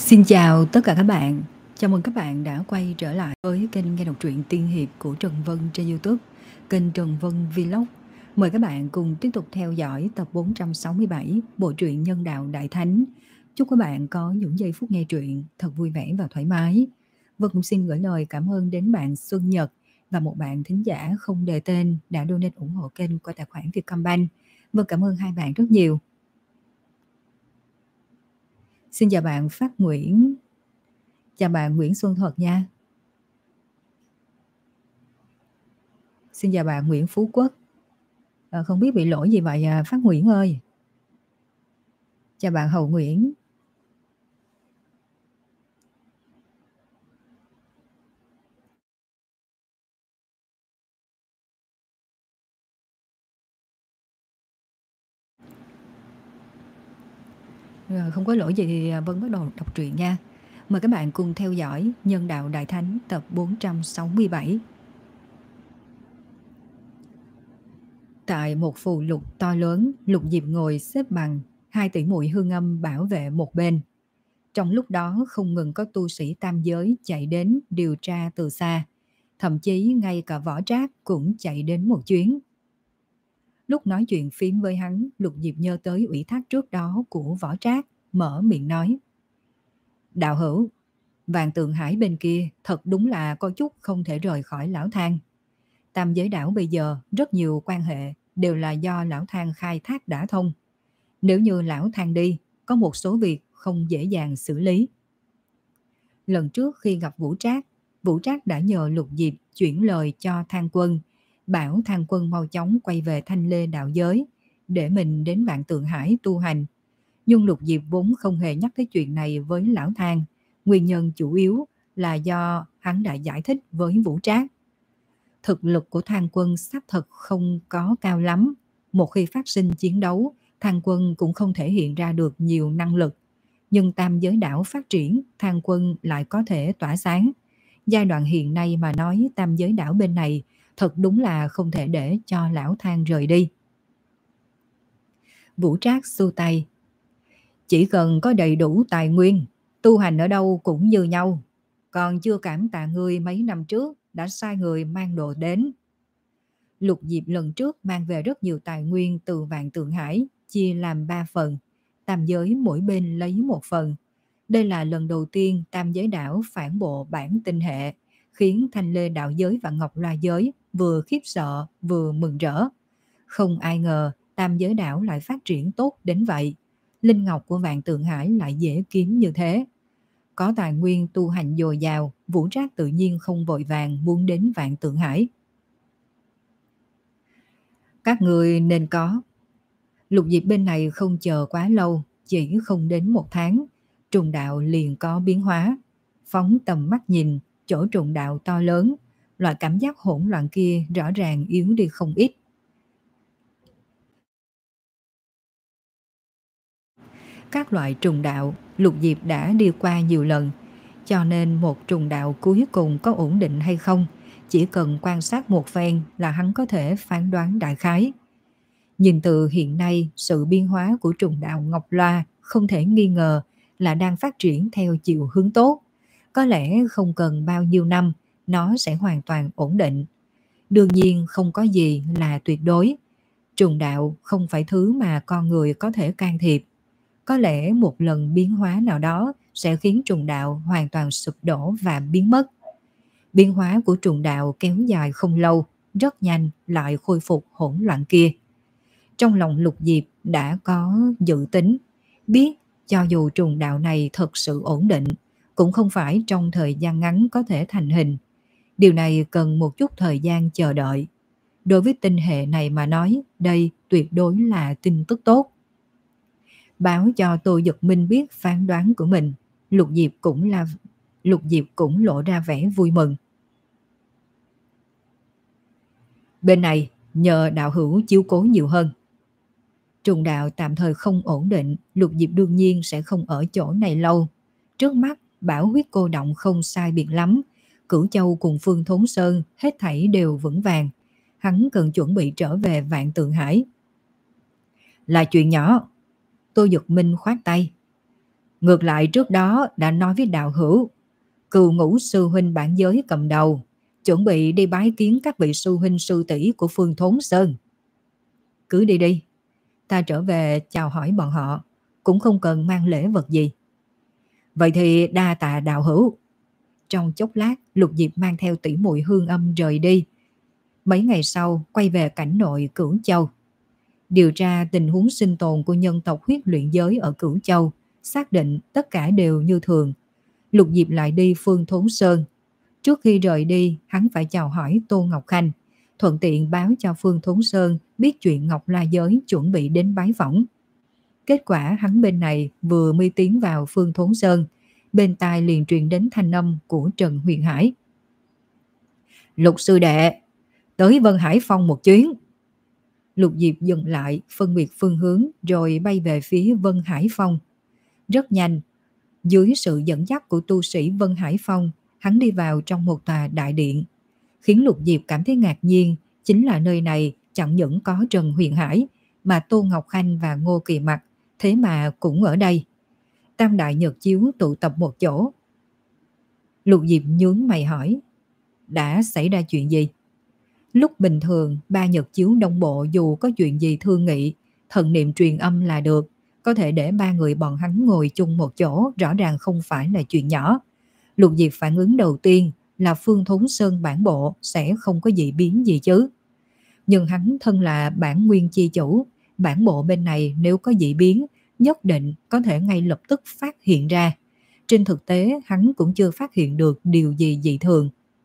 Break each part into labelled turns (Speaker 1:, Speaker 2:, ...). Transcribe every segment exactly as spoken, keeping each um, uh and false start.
Speaker 1: Xin chào tất cả các bạn. Chào mừng các bạn đã quay trở lại với kênh nghe đọc truyện tiên hiệp của Trần Vân trên YouTube, kênh Trần Vân Vlog. Mời các bạn cùng tiếp tục theo dõi tập bốn trăm sáu mươi bảy bộ truyện Nhân đạo Đại Thánh. Chúc các bạn có những giây phút nghe truyện thật vui vẻ và thoải mái. Vân cũng xin gửi lời cảm ơn đến bạn Xuân Nhật và một bạn thính giả không đề tên đã donate ủng hộ kênh qua tài khoản Vietcombank. Vân cảm ơn hai bạn rất nhiều. Xin chào bạn Phát Nguyễn. Chào bạn Nguyễn Xuân Thuật nha. Xin chào bạn Nguyễn Phú Quốc. À, không biết bị lỗi gì vậy à, Phát Nguyễn ơi. Chào bạn Hậu Nguyễn. Rồi, không có lỗi gì thì Vân bắt đầu đọc truyện nha. Mời các bạn cùng theo dõi Nhân đạo Đại Thánh tập bốn trăm sáu mươi bảy. Tại một phù lục to lớn, Lục Diệp ngồi xếp bằng, hai tỷ muội Hương Âm bảo vệ một bên. Trong lúc đó không ngừng có tu sĩ tam giới chạy đến điều tra từ xa, thậm chí ngay cả Võ Trác cũng chạy đến một chuyến. Lúc nói chuyện phím với hắn, Lục Diệp nhớ tới ủy thác trước đó của Võ Trác, mở miệng nói: Đạo hữu, Vạn Tượng Hải bên kia thật đúng là có chút không thể rời khỏi Lão Thang. Tam giới đảo bây giờ rất nhiều quan hệ đều là do Lão Thang khai thác đã thông. Nếu như Lão Thang đi, có một số việc không dễ dàng xử lý. Lần trước khi gặp Vũ Trác, Vũ Trác đã nhờ Lục Diệp chuyển lời cho Thang Quân, bảo Thang Quân mau chóng quay về Thanh Lê đạo giới để mình đến Vạn Tượng Hải tu hành. Nhưng Lục Diệp vốn không hề nhắc tới chuyện này với Lão Thang. Nguyên nhân chủ yếu là do hắn đã giải thích với Vũ Trác. Thực lực của Thang Quân xác thật không có cao lắm. Một khi phát sinh chiến đấu, Thang Quân cũng không thể hiện ra được nhiều năng lực. Nhưng tam giới đảo phát triển, Thang Quân lại có thể tỏa sáng. Giai đoạn hiện nay mà nói tam giới đảo bên này thật đúng là không thể để cho Lão Thang rời đi. Vũ Trác xua tay: Chỉ cần có đầy đủ tài nguyên, tu hành ở đâu cũng như nhau. Còn chưa cảm tạ ngươi mấy năm trước đã sai người mang đồ đến. Lục Diệp lần trước mang về rất nhiều tài nguyên từ Vạn Tượng Hải, chia làm ba phần. Tam giới mỗi bên lấy một phần. Đây là lần đầu tiên tam giới đảo phản bộ bản tinh hệ, khiến Thanh Lê đạo giới và Ngọc Loa giới vừa khiếp sợ vừa mừng rỡ. Không ai ngờ tam giới đảo lại phát triển tốt đến vậy. Linh ngọc của Vạn Tượng Hải lại dễ kiếm như thế. Có tài nguyên tu hành dồi dào, Vũ Trác tự nhiên không vội vàng muốn đến Vạn Tượng Hải. Các người nên có. Lục Diệp bên này không chờ quá lâu, chỉ không đến một tháng, trùng đạo liền có biến hóa. Phóng tầm mắt nhìn, chỗ trùng đạo to lớn, loại cảm giác hỗn loạn kia rõ ràng yếu đi không ít. Các loại trùng đạo, Lục Diệp đã đi qua nhiều lần, cho nên một trùng đạo cuối cùng có ổn định hay không, chỉ cần quan sát một phen là hắn có thể phán đoán đại khái. Nhìn từ hiện nay, sự biến hóa của trùng đạo Ngọc Loa không thể nghi ngờ là đang phát triển theo chiều hướng tốt. Có lẽ không cần bao nhiêu năm, nó sẽ hoàn toàn ổn định. Đương nhiên không có gì là tuyệt đối. Trùng đạo không phải thứ mà con người có thể can thiệp. Có lẽ một lần biến hóa nào đó sẽ khiến trùng đạo hoàn toàn sụp đổ và biến mất. Biến hóa của trùng đạo kéo dài không lâu, rất nhanh lại khôi phục hỗn loạn kia. Trong lòng Lục Diệp đã có dự tính, biết cho dù trùng đạo này thật sự ổn định, cũng không phải trong thời gian ngắn có thể thành hình. Điều này cần một chút thời gian chờ đợi. Đối với tinh hệ này mà nói, đây tuyệt đối là tin tức tốt. Báo cho Tô Dực Minh biết phán đoán của mình, Lục Diệp cũng là Lục Diệp cũng lộ ra vẻ vui mừng. Bên này nhờ đạo hữu chiếu cố nhiều hơn. Trùng đạo tạm thời không ổn định, Lục Diệp đương nhiên sẽ không ở chỗ này lâu. Trước mắt bảo huyết cô động không sai biệt lắm, Cửu Châu cùng Phương Thốn Sơn hết thảy đều vững vàng. Hắn cần chuẩn bị trở về Vạn Tượng Hải. Là chuyện nhỏ. Tô Dực Minh khoát tay. Ngược lại trước đó đã nói với đạo hữu, Cừu Ngũ sư huynh bản giới cầm đầu, chuẩn bị đi bái kiến các vị sư huynh sư tỷ của Phương Thốn Sơn. Cứ đi đi, ta trở về chào hỏi bọn họ, cũng không cần mang lễ vật gì. Vậy thì đa tạ đạo hữu. Trong chốc lát, Lục Diệp mang theo tỷ muội Hương Âm rời đi. Mấy ngày sau, quay về cảnh nội Cửu Châu. Điều tra tình huống sinh tồn của nhân tộc huyết luyện giới ở Cửu Châu, xác định tất cả đều như thường. Lục Diệp lại đi Phương Thốn Sơn. Trước khi rời đi, hắn phải chào hỏi Tô Ngọc Khanh, thuận tiện báo cho Phương Thốn Sơn biết chuyện Ngọc La Giới chuẩn bị đến bái phỏng. Kết quả hắn bên này vừa mới tiến vào Phương Thốn Sơn, bên tai liền truyền đến thanh âm của Trần Huyền Hải. Lục sư đệ, tới Vân Hải Phong một chuyến. Lục Diệp dừng lại, phân biệt phương hướng rồi bay về phía Vân Hải Phong. Rất nhanh, dưới sự dẫn dắt của tu sĩ Vân Hải Phong, hắn đi vào trong một tòa đại điện. Khiến Lục Diệp cảm thấy ngạc nhiên chính là nơi này chẳng những có Trần Huyền Hải, mà Tô Ngọc Khanh và Ngô Kỳ Mặc thế mà cũng ở đây. Tam đại nhật chiếu tụ tập một chỗ. Lục Diệp nhướng mày hỏi, đã xảy ra chuyện gì? Lúc bình thường, ba nhật chiếu đông bộ dù có chuyện gì thương nghị, thần niệm truyền âm là được, có thể để ba người bọn hắn ngồi chung một chỗ, rõ ràng không phải là chuyện nhỏ. Lục Diệp phản ứng đầu tiên là Phương Thốn Sơn bản bộ sẽ không có dị biến gì chứ. Nhưng hắn thân là bản nguyên chi chủ, bản bộ bên này nếu có dị biến, nhất định có thể ngay lập tức phát hiện ra. Trên thực tế, hắn cũng chưa phát hiện được điều gì dị thường.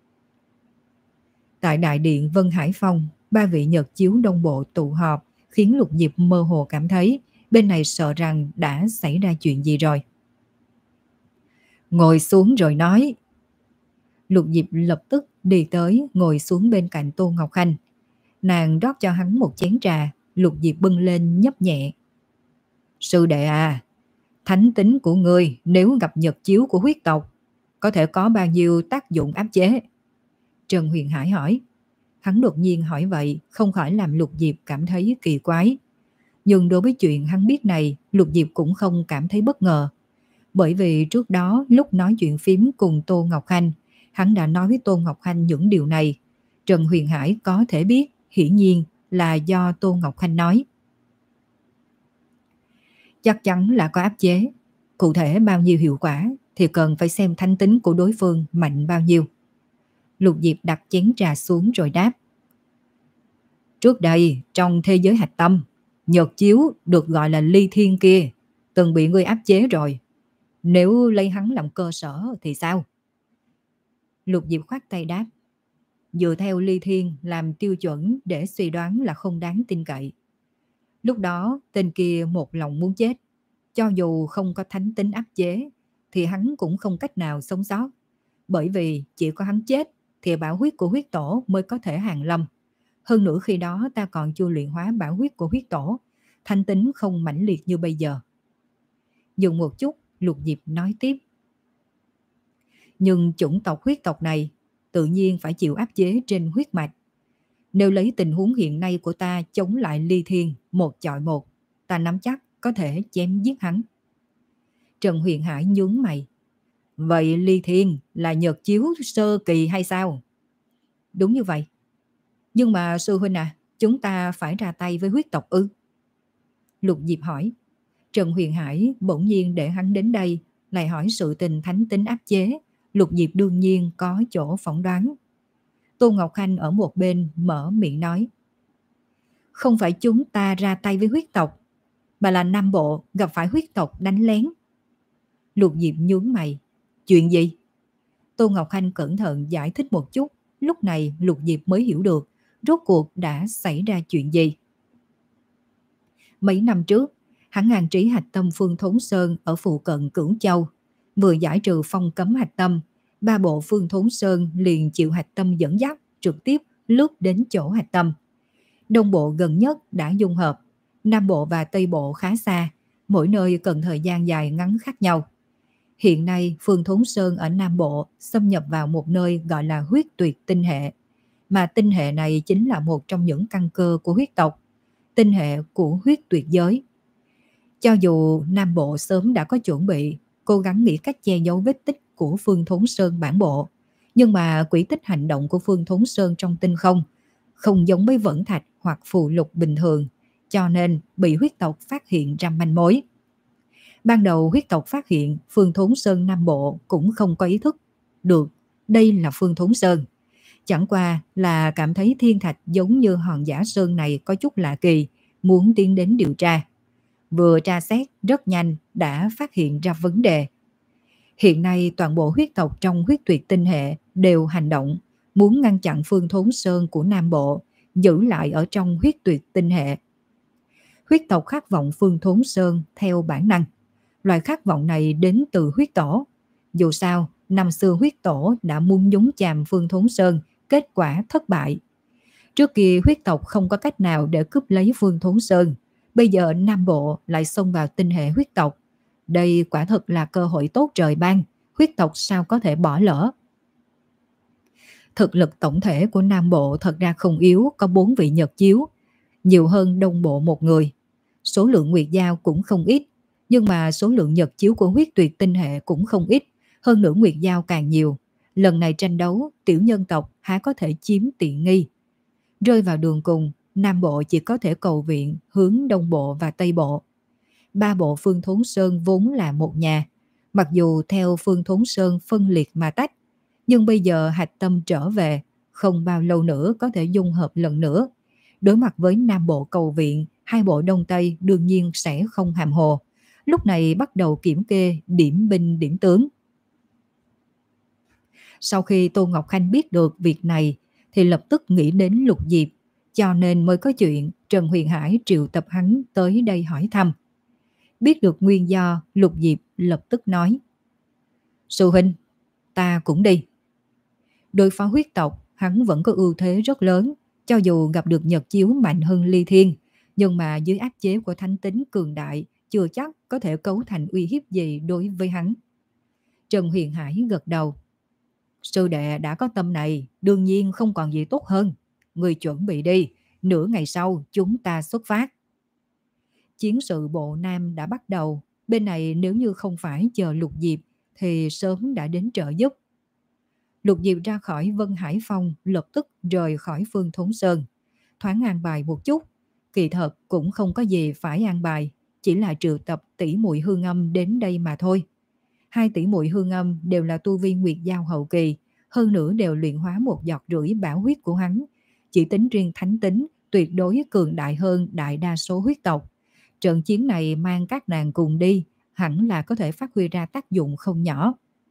Speaker 1: Tại đại điện Vân Hải Phong, ba vị nhật chiếu đông bộ tụ họp, khiến Lục Diệp mơ hồ cảm thấy bên này sợ rằng đã xảy ra chuyện gì rồi. Ngồi xuống rồi nói. Lục Diệp lập tức đi tới ngồi xuống bên cạnh Tô Ngọc Khanh. Nàng rót cho hắn một chén trà, Lục Diệp bưng lên nhấp nhẹ. Sư đệ à, thánh tính của ngươi nếu gặp nhật chiếu của huyết tộc, có thể có bao nhiêu tác dụng áp chế? Trần Huyền Hải hỏi. Hắn đột nhiên hỏi vậy không khỏi làm Lục Diệp cảm thấy kỳ quái. Nhưng đối với chuyện hắn biết này, Lục Diệp cũng không cảm thấy bất ngờ. Bởi vì trước đó lúc nói chuyện phím cùng Tô Ngọc Khanh, hắn đã nói với Tô Ngọc Khanh những điều này. Trần Huyền Hải có thể biết, hiển nhiên là do Tô Ngọc Khanh nói. Chắc chắn là có áp chế. Cụ thể bao nhiêu hiệu quả thì cần phải xem thánh tính của đối phương mạnh bao nhiêu. Lục Diệp đặt chén trà xuống rồi đáp. Trước đây, trong thế giới hạch tâm, nhật chiếu được gọi là ly thiên kia, từng bị ngươi áp chế rồi. Nếu lấy hắn làm cơ sở thì sao? Lục Diệp khoát tay đáp. Dựa theo ly thiên làm tiêu chuẩn để suy đoán là không đáng tin cậy. Lúc đó tên kia một lòng muốn chết. Cho dù không có thánh tính áp chế thì hắn cũng không cách nào sống sót. Bởi vì chỉ có hắn chết thì bảo huyết của huyết tổ mới có thể hàng lâm. Hơn nữa khi đó ta còn chưa luyện hóa bảo huyết của huyết tổ, thánh tính không mãnh liệt như bây giờ. Dừng một chút, Lục Diệp nói tiếp. Nhưng chủng tộc huyết tộc này tự nhiên phải chịu áp chế trên huyết mạch. Nếu lấy tình huống hiện nay của ta chống lại ly thiên một chọi một, ta nắm chắc có thể chém giết hắn. Trần Huyền Hải nhướng mày. Vậy ly thiên là nhật chiếu sơ kỳ hay sao? Đúng như vậy. Nhưng mà sư huynh à, chúng ta phải ra tay với huyết tộc ư? Lục Diệp hỏi. Trần Huyền Hải bỗng nhiên để hắn đến đây, lại hỏi sự tình thánh tính áp chế. Lục Diệp đương nhiên có chỗ phỏng đoán. Tô Ngọc Khanh ở một bên mở miệng nói. Không phải chúng ta ra tay với huyết tộc, mà là Nam Bộ gặp phải huyết tộc đánh lén. Lục Diệp nhướng mày. Chuyện gì? Tô Ngọc Khanh cẩn thận giải thích một chút. Lúc này Lục Diệp mới hiểu được rốt cuộc đã xảy ra chuyện gì. Mấy năm trước, hắn an trí hạch tâm Phương Thốn Sơn ở phụ cận Cửu Châu. Vừa giải trừ phong cấm hạch tâm, ba bộ Phương Thốn Sơn liền chịu hạch tâm dẫn dắt, trực tiếp lướt đến chỗ hạch tâm. Đông bộ gần nhất đã dung hợp, Nam bộ và Tây bộ khá xa, mỗi nơi cần thời gian dài ngắn khác nhau. Hiện nay Phương Thốn Sơn ở Nam bộ xâm nhập vào một nơi gọi là huyết tuyệt tinh hệ, mà tinh hệ này chính là một trong những căn cơ của huyết tộc, tinh hệ của huyết tuyệt giới. Cho dù Nam bộ sớm đã có chuẩn bị, cố gắng nghĩ cách che giấu vết tích của Phương Thốn Sơn bản bộ. Nhưng mà quỹ tích hành động của Phương Thốn Sơn trong tinh không không giống với vẫn thạch hoặc phù lục bình thường, cho nên bị huyết tộc phát hiện ra manh mối. Ban đầu huyết tộc phát hiện Phương Thốn Sơn Nam Bộ cũng không có ý thức được đây là Phương Thốn Sơn. Chẳng qua là cảm thấy thiên thạch giống như hòn giả sơn này có chút lạ kỳ, muốn tiến đến điều tra. Vừa tra xét rất nhanh đã phát hiện ra vấn đề. Hiện nay toàn bộ huyết tộc trong huyết tuyệt tinh hệ đều hành động, muốn ngăn chặn Phương Thốn Sơn của Nam Bộ, giữ lại ở trong huyết tuyệt tinh hệ. Huyết tộc khát vọng Phương Thốn Sơn theo bản năng. Loại khát vọng này đến từ huyết tổ. Dù sao, năm xưa huyết tổ đã muốn nhúng chàm Phương Thốn Sơn, kết quả thất bại. Trước kia huyết tộc không có cách nào để cướp lấy Phương Thốn Sơn. Bây giờ Nam Bộ lại xông vào tinh hệ huyết tộc. Đây quả thật là cơ hội tốt trời ban, huyết tộc sao có thể bỏ lỡ. Thực lực tổng thể của Nam Bộ thật ra không yếu, có bốn vị nhật chiếu, nhiều hơn Đông Bộ một người. Số lượng nguyệt giao cũng không ít, nhưng mà số lượng nhật chiếu của huyết tuyệt tinh hệ cũng không ít, hơn nữa nguyệt giao càng nhiều. Lần này tranh đấu, tiểu nhân tộc há có thể chiếm tiện nghi. Rơi vào đường cùng, Nam Bộ chỉ có thể cầu viện hướng Đông Bộ và Tây Bộ. Ba bộ Phương Thốn Sơn vốn là một nhà, mặc dù theo Phương Thốn Sơn phân liệt mà tách, nhưng bây giờ hạch tâm trở về, không bao lâu nữa có thể dung hợp lần nữa. Đối mặt với Nam Bộ cầu viện, hai bộ Đông Tây đương nhiên sẽ không hàm hồ. Lúc này bắt đầu kiểm kê điểm binh điểm tướng. Sau khi Tô Ngọc Khanh biết được việc này thì lập tức nghĩ đến Lục Diệp, cho nên mới có chuyện Trần Huyền Hải triệu tập hắn tới đây hỏi thăm. Biết được nguyên do, Lục Diệp lập tức nói: Sư huynh, ta cũng đi. Đối phó huyết tộc, hắn vẫn có ưu thế rất lớn, cho dù gặp được nhật chiếu mạnh hơn Ly Thiên, nhưng mà dưới áp chế của thánh tính cường đại, chưa chắc có thể cấu thành uy hiếp gì đối với hắn. Trần Huyền Hải gật đầu. Sư đệ đã có tâm này, đương nhiên không còn gì tốt hơn. Người chuẩn bị đi, nửa ngày sau chúng ta xuất phát. Chiến sự bộ Nam đã bắt đầu, bên này nếu như không phải chờ Lục Diệp thì sớm đã đến trợ giúp. Lục Diệp ra khỏi Vân Hải Phong, lập tức rời khỏi Phương Thốn Sơn. Thoáng an bài một chút, kỳ thật cũng không có gì phải an bài, chỉ là triệu tập tỷ muội Hương Âm đến đây mà thôi. Hai tỷ muội Hương Âm đều là tu vi nguyệt giao hậu kỳ, hơn nữa đều luyện hóa một giọt rưỡi bảo huyết của hắn. Chỉ tính riêng thánh tính, tuyệt đối cường đại hơn đại đa số huyết tộc. Trận chiến này mang các nàng cùng đi, hẳn là có thể phát huy ra tác dụng không nhỏ.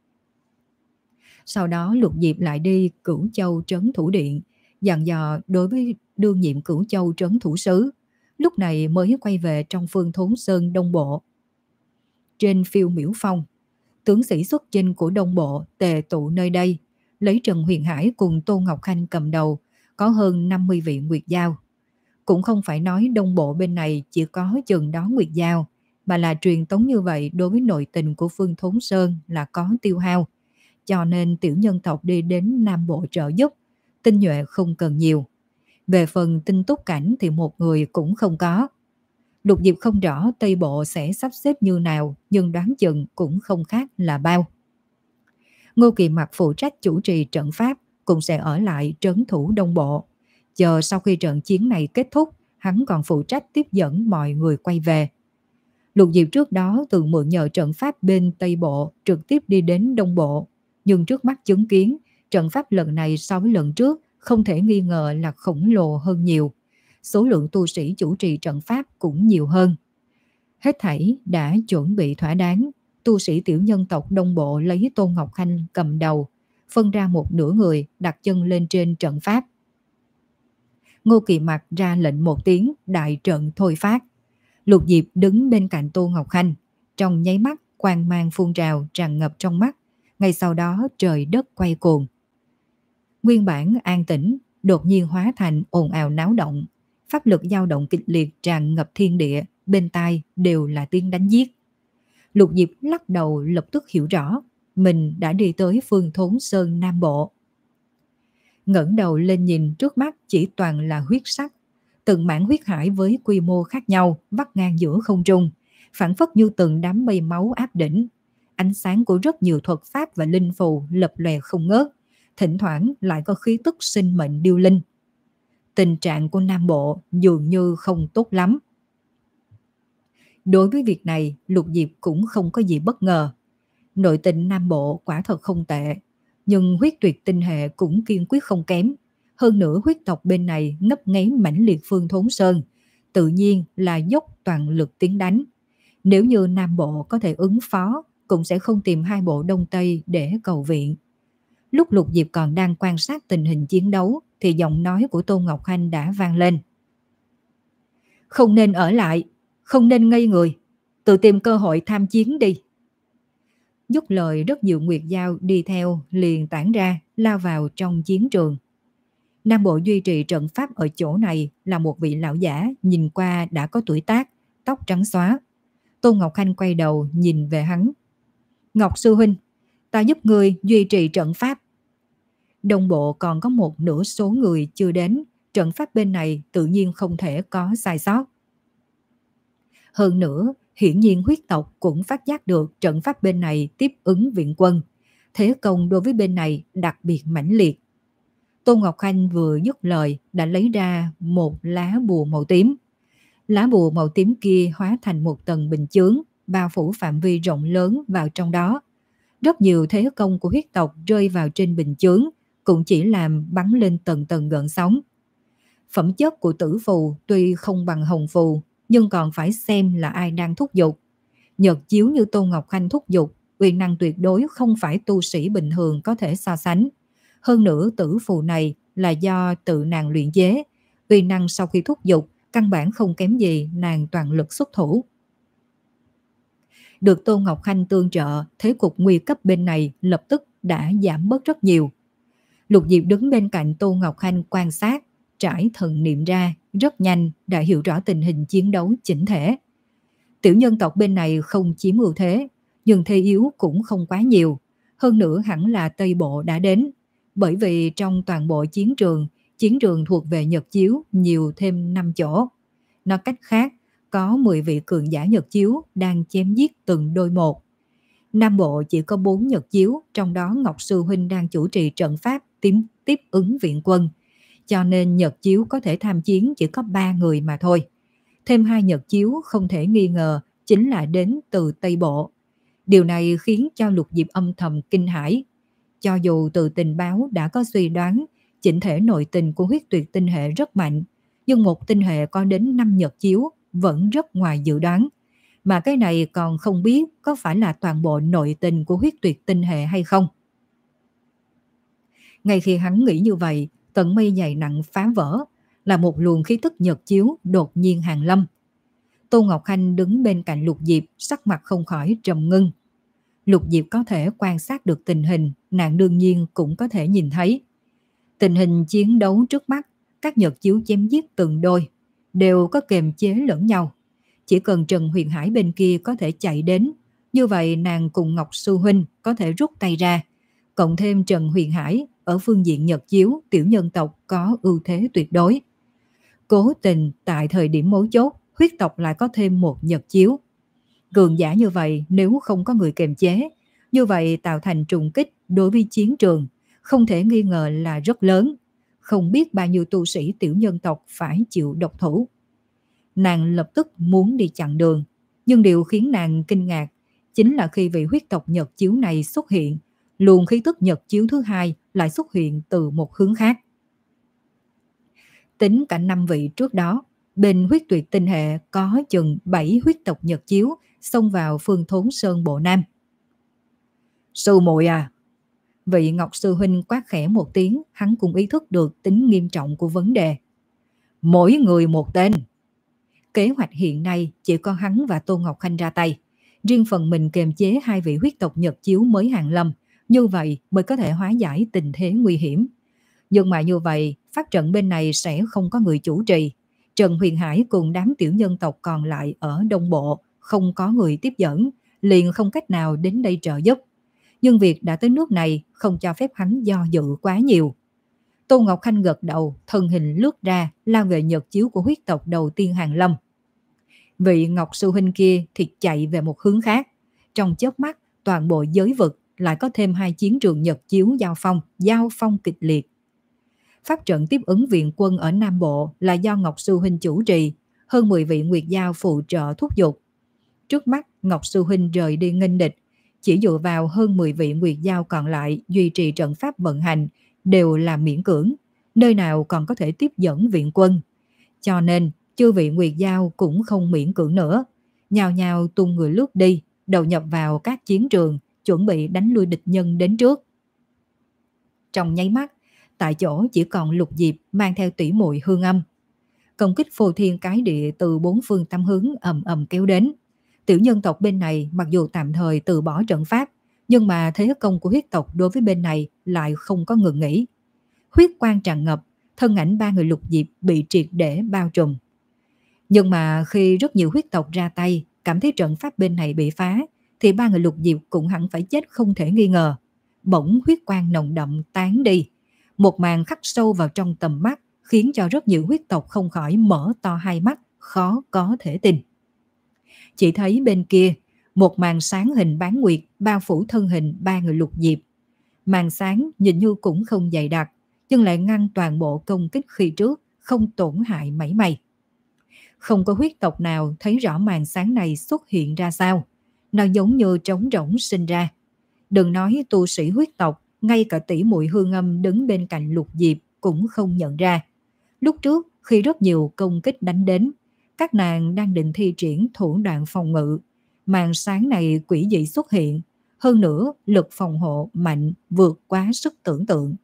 Speaker 1: Sau đó Lục Diệp lại đi Cửu Châu Trấn Thủ Điện, dặn dò đối với đương nhiệm Cửu Châu Trấn Thủ Sứ, lúc này mới quay về trong Phương Thốn Sơn Đông Bộ. Trên Phiêu Miểu Phong, tướng sĩ xuất chinh của Đông Bộ tề tụ nơi đây, lấy Trần Huyền Hải cùng Tô Ngọc Khanh cầm đầu, có hơn năm mươi vị nguyệt giao. Cũng không phải nói Đông Bộ bên này chỉ có chừng đó nguyệt giao, mà là truyền tống như vậy đối với nội tình của Phương Thốn Sơn là có tiêu hao. Cho nên tiểu nhân tộc đi đến Nam Bộ trợ giúp, tinh nhuệ không cần nhiều. Về phần tinh túc cảnh thì một người cũng không có. Lục Diệp không rõ Tây Bộ sẽ sắp xếp như nào, nhưng đoán chừng cũng không khác là bao. Ngô Kỳ Mặc phụ trách chủ trì trận pháp, cũng sẽ ở lại trấn thủ Đông Bộ. Chờ sau khi trận chiến này kết thúc, hắn còn phụ trách tiếp dẫn mọi người quay về. Lục Diệp trước đó từng mượn nhờ trận pháp bên Tây Bộ trực tiếp đi đến Đông Bộ, nhưng trước mắt chứng kiến, trận pháp lần này so với lần trước không thể nghi ngờ là khổng lồ hơn nhiều. Số lượng tu sĩ chủ trì trận pháp cũng nhiều hơn. Hết thảy đã chuẩn bị thỏa đáng, tu sĩ tiểu nhân tộc Đông Bộ lấy Tôn Ngọc Khanh cầm đầu, phân ra một nửa người đặt chân lên trên trận pháp. Ngô Kỳ Mặc ra lệnh một tiếng, đại trận thôi phát. Lục Diệp đứng bên cạnh Tô Ngọc Khanh, trong nháy mắt quang mang phun trào tràn ngập trong mắt, ngay sau đó trời đất quay cuồng. Nguyên bản an tĩnh đột nhiên hóa thành ồn ào náo động, pháp lực dao động kịch liệt tràn ngập thiên địa, bên tai đều là tiếng đánh giết. Lục Diệp lắc đầu lập tức hiểu rõ, mình đã đi tới Phương Thốn Sơn Nam Bộ. Ngẩng đầu lên nhìn trước mắt chỉ toàn là huyết sắc, từng mảng huyết hải với quy mô khác nhau vắt ngang giữa không trung, phảng phất như từng đám mây máu áp đỉnh. ánh sáng của rất nhiều thuật pháp và linh phù lập lòe không ngớt, thỉnh thoảng lại có khí tức sinh mệnh điêu linh. Tình trạng của Nam Bộ dường như không tốt lắm. Đối với việc này, Lục Diệp cũng không có gì bất ngờ. Nội tình Nam Bộ quả thật không tệ, nhưng huyết tuyệt tinh hệ cũng kiên quyết không kém. Hơn nữa huyết tộc bên này ngấp nghé mãnh liệt Phương Thốn Sơn, tự nhiên là dốc toàn lực tiến đánh. Nếu như Nam Bộ có thể ứng phó, cũng sẽ không tìm hai bộ Đông Tây để cầu viện. Lúc Lục Diệp còn đang quan sát tình hình chiến đấu, thì giọng nói của Tôn Ngọc Hanh đã vang lên. Không nên ở lại, không nên ngây người, tự tìm cơ hội tham chiến đi. Dứt lời, rất nhiều nguyệt dao đi theo liền tản ra, lao vào trong chiến trường. Nam Bộ duy trì trận pháp ở chỗ này là một vị lão giả nhìn qua đã có tuổi tác, tóc trắng xóa. Tôn Ngọc Hanh quay đầu nhìn về hắn. Ngọc sư huynh, ta giúp ngươi duy trì trận pháp. Đông Bộ còn có một nửa số người chưa đến, trận pháp bên này tự nhiên không thể có sai sót. Hơn nữa, hiển nhiên huyết tộc cũng phát giác được trận pháp bên này tiếp ứng viện quân. Thế công đối với bên này đặc biệt mãnh liệt. Tôn Ngọc Hanh vừa dứt lời đã lấy ra một lá bùa màu tím. Lá bùa màu tím kia hóa thành một tầng bình chướng, bao phủ phạm vi rộng lớn vào trong đó. Rất nhiều thế công của huyết tộc rơi vào trên bình chướng, cũng chỉ làm bắn lên tầng tầng gợn sóng. Phẩm chất của tử phù tuy không bằng hồng phù, nhưng còn phải xem là ai đang thúc giục. Nhật chiếu như Tôn Ngọc Hanh thúc giục, quyền năng tuyệt đối không phải tu sĩ bình thường có thể so sánh. Hơn nữa tử phù này là do tự nàng luyện chế, quyền năng sau khi thúc giục căn bản không kém gì nàng toàn lực xuất thủ. Được Tôn Ngọc Hanh tương trợ, thế cục nguy cấp bên này lập tức đã giảm bớt rất nhiều. Lục Diệp đứng bên cạnh Tôn Ngọc Hanh quan sát, trải thần niệm ra, rất nhanh đã hiểu rõ tình hình chiến đấu chỉnh thể. Tiểu nhân tộc bên này không chiếm ưu thế, nhưng thế yếu cũng không quá nhiều. Hơn nữa hẳn là Tây Bộ đã đến, bởi vì trong toàn bộ chiến trường, chiến trường thuộc về Nhật chiếu nhiều thêm năm chỗ. Nói cách khác, có mười vị cường giả Nhật chiếu đang chém giết từng đôi một. Nam Bộ chỉ có bốn Nhật chiếu, trong đó Ngọc Sư Huynh đang chủ trì trận pháp tiếp, tiếp ứng viện quân. Cho nên Nhật chiếu có thể tham chiến chỉ có ba người mà thôi. Thêm hai Nhật chiếu không thể nghi ngờ chính là đến từ Tây Bộ. Điều này khiến cho Lục Diệp âm thầm kinh hãi. Cho dù từ tình báo đã có suy đoán, chỉnh thể nội tình của huyết tuyệt tinh hệ rất mạnh, nhưng một tinh hệ có đến năm Nhật chiếu vẫn rất ngoài dự đoán. Mà cái này còn không biết có phải là toàn bộ nội tình của huyết tuyệt tinh hệ hay không. Ngay khi hắn nghĩ như vậy, tầng mây dày nặng phá vỡ, là một luồng khí tức Nhật chiếu đột nhiên hàng lâm. Tôn Ngọc Hanh đứng bên cạnh Lục Diệp, sắc mặt không khỏi trầm ngưng. Lục Diệp có thể quan sát được tình hình, nàng đương nhiên cũng có thể nhìn thấy. Tình hình chiến đấu trước mắt, các Nhật chiếu chém giết từng đôi, đều có kềm chế lẫn nhau. Chỉ cần Trần Huyền Hải bên kia có thể chạy đến, như vậy nàng cùng Ngọc Sư Huynh có thể rút tay ra. Cộng thêm Trần Huyền Hải, ở phương diện Nhật chiếu, tiểu nhân tộc có ưu thế tuyệt đối. Cố tình tại thời điểm mấu chốt, huyết tộc lại có thêm một Nhật chiếu. Cường giả như vậy nếu không có người kềm chế, như vậy tạo thành trùng kích đối với chiến trường, không thể nghi ngờ là rất lớn. Không biết bao nhiêu tu sĩ tiểu nhân tộc phải chịu độc thủ. Nàng lập tức muốn đi chặn đường, nhưng điều khiến nàng kinh ngạc chính là khi vị huyết tộc Nhật chiếu này xuất hiện, luồng khí tức Nhật chiếu thứ hai lại xuất hiện từ một hướng khác. Tính cả năm vị trước đó, bên huyết tuyệt tinh hệ có chừng bảy huyết tộc Nhật chiếu xông vào Phương Thốn Sơn Bộ Nam. Sư muội à! Vị Ngọc Sư Huynh quát khẽ một tiếng, hắn cũng ý thức được tính nghiêm trọng của vấn đề. Mỗi người một tên. Kế hoạch hiện nay chỉ có hắn và Tôn Ngọc Hanh ra tay. Riêng phần mình kiềm chế hai vị huyết tộc Nhật chiếu mới hàng lâm, như vậy mới có thể hóa giải tình thế nguy hiểm. Nhưng mà như vậy, phát trận bên này sẽ không có người chủ trì. Trần Huyền Hải cùng đám tiểu nhân tộc còn lại ở Đông Bộ không có người tiếp dẫn, liền không cách nào đến đây trợ giúp. Nhưng việc đã tới nước này không cho phép hắn do dự quá nhiều. Tôn Ngọc Hanh gật đầu, thân hình lướt ra, lao về Nhật chiếu của huyết tộc đầu tiên hàng lâm. Vị Ngọc Sư Huynh kia thì chạy về một hướng khác. Trong chớp mắt, toàn bộ giới vực lại có thêm hai chiến trường Nhật Chiếu giao phong, giao phong kịch liệt. Pháp trận tiếp ứng viện quân ở Nam Bộ là do Ngọc Sư Huynh chủ trì, hơn mười vị Nguyệt Giao phụ trợ thúc giục. Trước mắt Ngọc Sư Huynh rời đi nghênh địch, chỉ dựa vào hơn mười vị Nguyệt Giao còn lại duy trì trận pháp vận hành đều là miễn cưỡng, nơi nào còn có thể tiếp dẫn viện quân. Cho nên chư vị Nguyệt Giao cũng không miễn cưỡng nữa, nhào nhào tung người lướt đi, đầu nhập vào các chiến trường, chuẩn bị đánh lui địch nhân đến trước. Trong nháy mắt, tại chỗ chỉ còn Lục Diệp mang theo tỷ muội Hương Âm. Công kích phô thiên cái địa từ bốn phương tám hướng ầm ầm kéo đến. Tiểu nhân tộc bên này mặc dù tạm thời từ bỏ trận pháp, nhưng mà thế công của huyết tộc đối với bên này lại không có ngừng nghỉ. Huyết quang tràn ngập, thân ảnh ba người Lục Diệp bị triệt để bao trùm. Nhưng mà khi rất nhiều huyết tộc ra tay, cảm thấy trận pháp bên này bị phá, thì ba người Lục Diệp cũng hẳn phải chết không thể nghi ngờ. Bỗng huyết quang nồng đậm tán đi, một màn khắc sâu vào trong tầm mắt, khiến cho rất nhiều huyết tộc không khỏi mở to hai mắt, khó có thể tin. Chỉ thấy bên kia, một màn sáng hình bán nguyệt bao phủ thân hình ba người Lục Diệp. Màn sáng nhìn như cũng không dày đặc, nhưng lại ngăn toàn bộ công kích khi trước, không tổn hại mảy may. Không có huyết tộc nào thấy rõ màn sáng này xuất hiện ra sao. Nó giống như trống rỗng sinh ra. Đừng nói tu sĩ huyết tộc, ngay cả tỷ muội Hương Âm đứng bên cạnh Lục Diệp cũng không nhận ra. Lúc trước khi rất nhiều công kích đánh đến, các nàng đang định thi triển thủ đoạn phòng ngự. Màn sáng này quỷ dị xuất hiện, hơn nữa lực phòng hộ mạnh vượt quá sức tưởng tượng.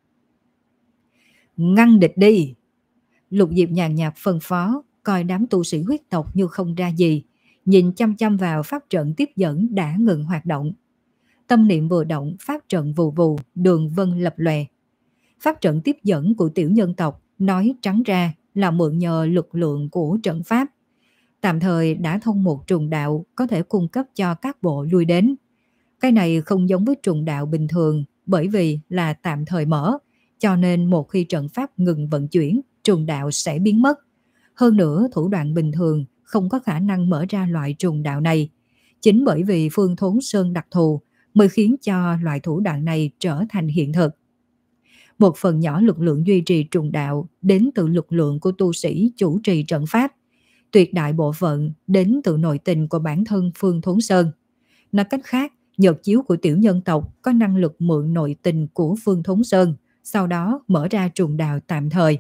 Speaker 1: Ngăn địch đi! Lục Diệp nhàn nhạt phân phó, coi đám tu sĩ huyết tộc như không ra gì, nhìn chăm chăm vào pháp trận tiếp dẫn đã ngừng hoạt động. Tâm niệm vừa động, pháp trận vù vù, đường vân lập lòe. Pháp trận tiếp dẫn của tiểu nhân tộc nói trắng ra là mượn nhờ lực lượng của trận pháp. Tạm thời đã thông một trùng đạo có thể cung cấp cho các bộ lui đến. Cái này không giống với trùng đạo bình thường, bởi vì là tạm thời mở, cho nên một khi trận pháp ngừng vận chuyển, trùng đạo sẽ biến mất. Hơn nữa, thủ đoạn bình thường không có khả năng mở ra loại trùng đạo này. Chính bởi vì Phương Thốn Sơn đặc thù mới khiến cho loại thủ đoạn này trở thành hiện thực. Một phần nhỏ lực lượng duy trì trùng đạo đến từ lực lượng của tu sĩ chủ trì trận pháp. Tuyệt đại bộ phận đến từ nội tình của bản thân Phương Thốn Sơn. Nói cách khác, nhật chiếu của tiểu nhân tộc có năng lực mượn nội tình của Phương Thốn Sơn, sau đó mở ra trùng đạo tạm thời.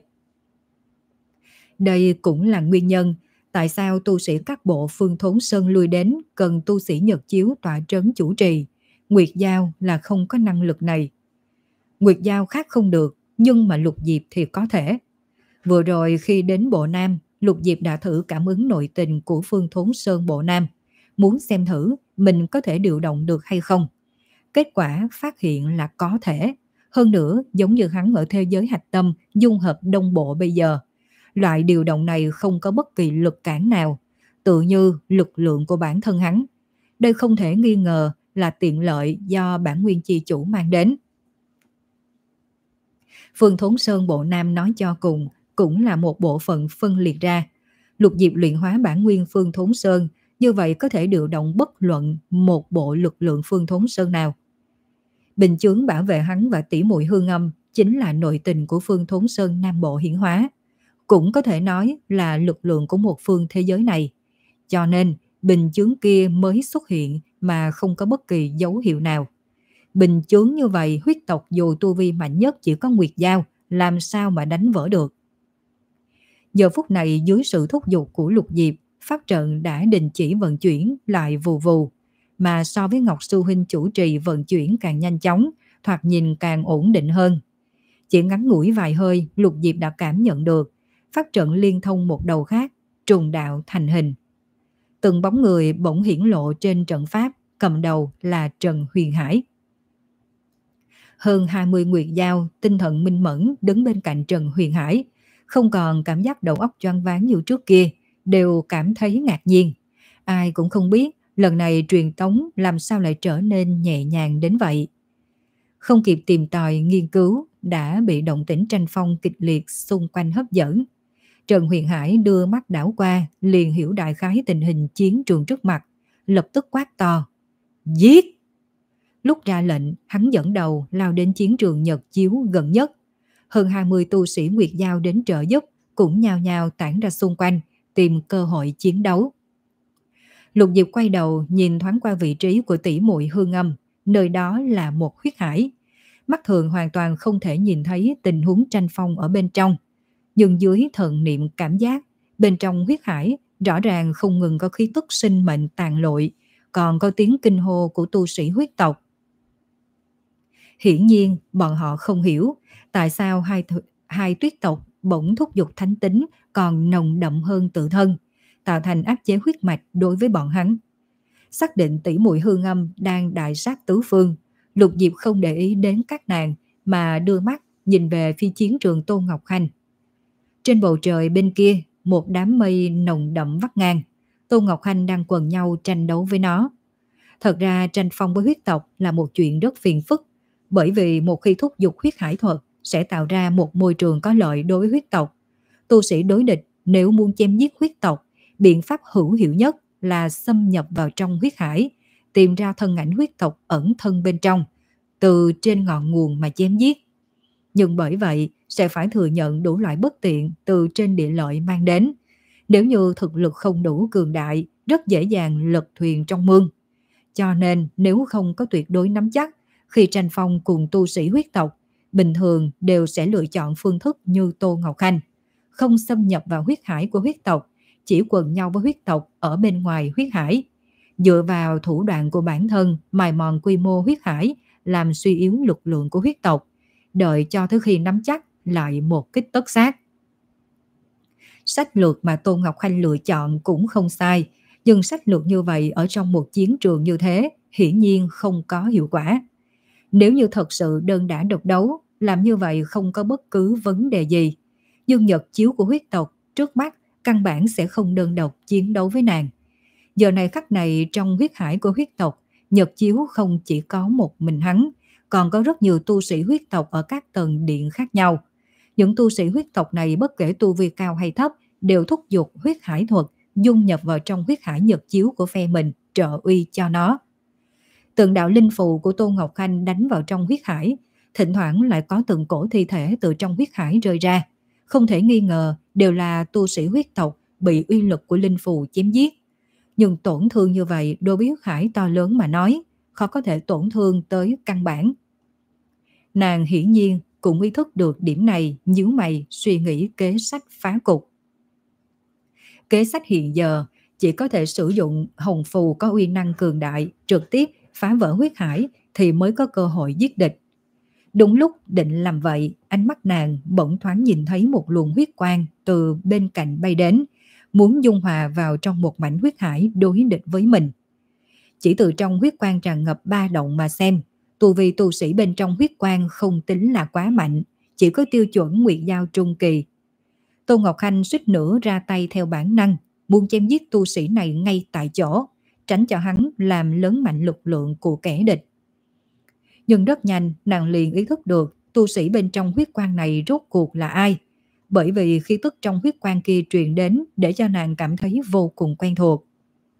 Speaker 1: Đây cũng là nguyên nhân tại sao tu sĩ các bộ Phương Thốn Sơn lui đến cần tu sĩ nhật chiếu tọa trấn chủ trì. Nguyệt Giao là không có năng lực này. Nguyệt Giao khác không được, nhưng mà Lục Diệp thì có thể. Vừa rồi khi đến Bộ Nam, Lục Diệp đã thử cảm ứng nội tình của Phương Thốn Sơn Bộ Nam, muốn xem thử mình có thể điều động được hay không. Kết quả phát hiện là có thể. Hơn nữa, giống như hắn ở thế giới hạch tâm dung hợp Đông Bộ bây giờ. Loại điều động này không có bất kỳ lực cản nào, tự như lực lượng của bản thân hắn. Đây không thể nghi ngờ là tiện lợi do bản nguyên chi chủ mang đến. Phương Thốn Sơn Bộ Nam nói cho cùng cũng là một bộ phận phân liệt ra. Lục Diệp luyện hóa bản nguyên Phương Thốn Sơn, như vậy có thể điều động bất luận một bộ lực lượng Phương Thốn Sơn nào. Bình chướng bảo vệ hắn và tỷ muội Hương Âm chính là nội tình của Phương Thốn Sơn Nam Bộ hiển hóa, cũng có thể nói là lực lượng của một phương thế giới này. Cho nên bình chướng kia mới xuất hiện mà không có bất kỳ dấu hiệu nào. Bình chướng như vậy, huyết tộc dù tu vi mạnh nhất chỉ có Nguyệt Giao, làm sao mà đánh vỡ được. Giờ phút này dưới sự thúc giục của Lục Diệp, pháp trận đã đình chỉ vận chuyển lại vù vù, mà so với Ngọc Sư Huynh chủ trì vận chuyển càng nhanh chóng, thoạt nhìn càng ổn định hơn. Chỉ ngắn ngủi vài hơi, Lục Diệp đã cảm nhận được pháp trận liên thông một đầu khác, trùng đạo thành hình. Từng bóng người bỗng hiển lộ trên trận pháp, cầm đầu là Trần Huyền Hải. Hơn hai mươi Nguyệt Giao tinh thần minh mẫn đứng bên cạnh Trần Huyền Hải, không còn cảm giác đầu óc choáng váng như trước kia, đều cảm thấy ngạc nhiên. Ai cũng không biết lần này truyền tống làm sao lại trở nên nhẹ nhàng đến vậy. Không kịp tìm tòi nghiên cứu, đã bị động tĩnh tranh phong kịch liệt xung quanh hấp dẫn. Trần Huyền Hải đưa mắt đảo qua, liền hiểu đại khái tình hình chiến trường trước mặt, lập tức quát to: Giết! Lúc ra lệnh, hắn dẫn đầu lao đến chiến trường Nhật Chiếu gần nhất. Hơn hai mươi tu sĩ Nguyệt Giao đến trợ giúp, cũng nhao nhao tản ra xung quanh, tìm cơ hội chiến đấu. Lục Diệp quay đầu nhìn thoáng qua vị trí của tỷ muội Hương Âm, nơi đó là một huyết hải. Mắt thường hoàn toàn không thể nhìn thấy tình huống tranh phong ở bên trong. Nhưng dưới thần niệm cảm giác, bên trong huyết hải rõ ràng không ngừng có khí tức sinh mệnh tàn lụi, còn có tiếng kinh hô của tu sĩ huyết tộc. Hiển nhiên, bọn họ không hiểu tại sao hai, th- hai tuyết tộc bỗng thúc giục thánh tính còn nồng đậm hơn tự thân, tạo thành áp chế huyết mạch đối với bọn hắn. Xác định tỷ muội Hương Âm đang đại sát tứ phương, Lục Diệp không để ý đến các nàng mà đưa mắt nhìn về phía chiến trường Tôn Ngọc Khanh. Trên bầu trời bên kia, một đám mây nồng đậm vắt ngang. Tôn Ngọc Khanh đang quần nhau tranh đấu với nó. Thật ra tranh phong với huyết tộc là một chuyện rất phiền phức, bởi vì một khi thúc giục huyết hải thuật sẽ tạo ra một môi trường có lợi đối với huyết tộc. Tu sĩ đối địch nếu muốn chém giết huyết tộc, biện pháp hữu hiệu nhất là xâm nhập vào trong huyết hải, tìm ra thân ảnh huyết tộc ẩn thân bên trong, từ trên ngọn nguồn mà chém giết. Nhưng bởi vậy sẽ phải thừa nhận đủ loại bất tiện từ trên địa lợi mang đến. Nếu như thực lực không đủ cường đại, rất dễ dàng lật thuyền trong mương. Cho nên nếu không có tuyệt đối nắm chắc, khi tranh phong cùng tu sĩ huyết tộc, bình thường đều sẽ lựa chọn phương thức như Tô Ngọc Khanh, không xâm nhập vào huyết hải của huyết tộc, chỉ quần nhau với huyết tộc ở bên ngoài huyết hải. Dựa vào thủ đoạn của bản thân mài mòn quy mô huyết hải, làm suy yếu lực lượng của huyết tộc, đợi cho tới khi nắm chắc lại một kích tất sát. Sách lược mà Tôn Ngọc Khanh lựa chọn cũng không sai, nhưng sách lược như vậy ở trong một chiến trường như thế hiển nhiên không có hiệu quả. Nếu như thật sự đơn đả độc đấu, làm như vậy không có bất cứ vấn đề gì. Dương Nhật Chiếu của huyết tộc trước mắt căn bản sẽ không đơn độc chiến đấu với nàng. Giờ này khắc này trong huyết hải của huyết tộc, Nhật Chiếu không chỉ có một mình hắn, còn có rất nhiều tu sĩ huyết tộc ở các tầng điện khác nhau. Những tu sĩ huyết tộc này bất kể tu vi cao hay thấp đều thúc giục huyết hải thuật dung nhập vào trong huyết hải Nhật Chiếu của phe mình, trợ uy cho nó. Từng đạo linh phù của Tôn Ngọc Khanh đánh vào trong huyết hải, thỉnh thoảng lại có từng cổ thi thể từ trong huyết hải rơi ra. Không thể nghi ngờ đều là tu sĩ huyết tộc bị uy lực của linh phù chém giết. Nhưng tổn thương như vậy đối với huyết hải to lớn mà nói, khó có thể tổn thương tới căn bản. Nàng hiển nhiên cũng ý thức được điểm này, nhíu mày suy nghĩ kế sách phá cục. Kế sách hiện giờ chỉ có thể sử dụng hồng phù có uy năng cường đại, trực tiếp phá vỡ huyết hải thì mới có cơ hội giết địch. Đúng lúc định làm vậy, ánh mắt nàng bỗng thoáng nhìn thấy một luồng huyết quang từ bên cạnh bay đến, muốn dung hòa vào trong một mảnh huyết hải đối địch với mình. Chỉ từ trong huyết quang tràn ngập ba động mà xem, tu vi tu sĩ bên trong huyết quang không tính là quá mạnh, chỉ có tiêu chuẩn Nguyệt Giao trung kỳ. Tôn Ngọc Khanh suýt nữa ra tay theo bản năng, muốn chém giết tu sĩ này ngay tại chỗ, tránh cho hắn làm lớn mạnh lực lượng của kẻ địch. Nhưng rất nhanh nàng liền ý thức được tu sĩ bên trong huyết quang này rốt cuộc là ai, bởi vì khí tức trong huyết quang kia truyền đến để cho nàng cảm thấy vô cùng quen thuộc.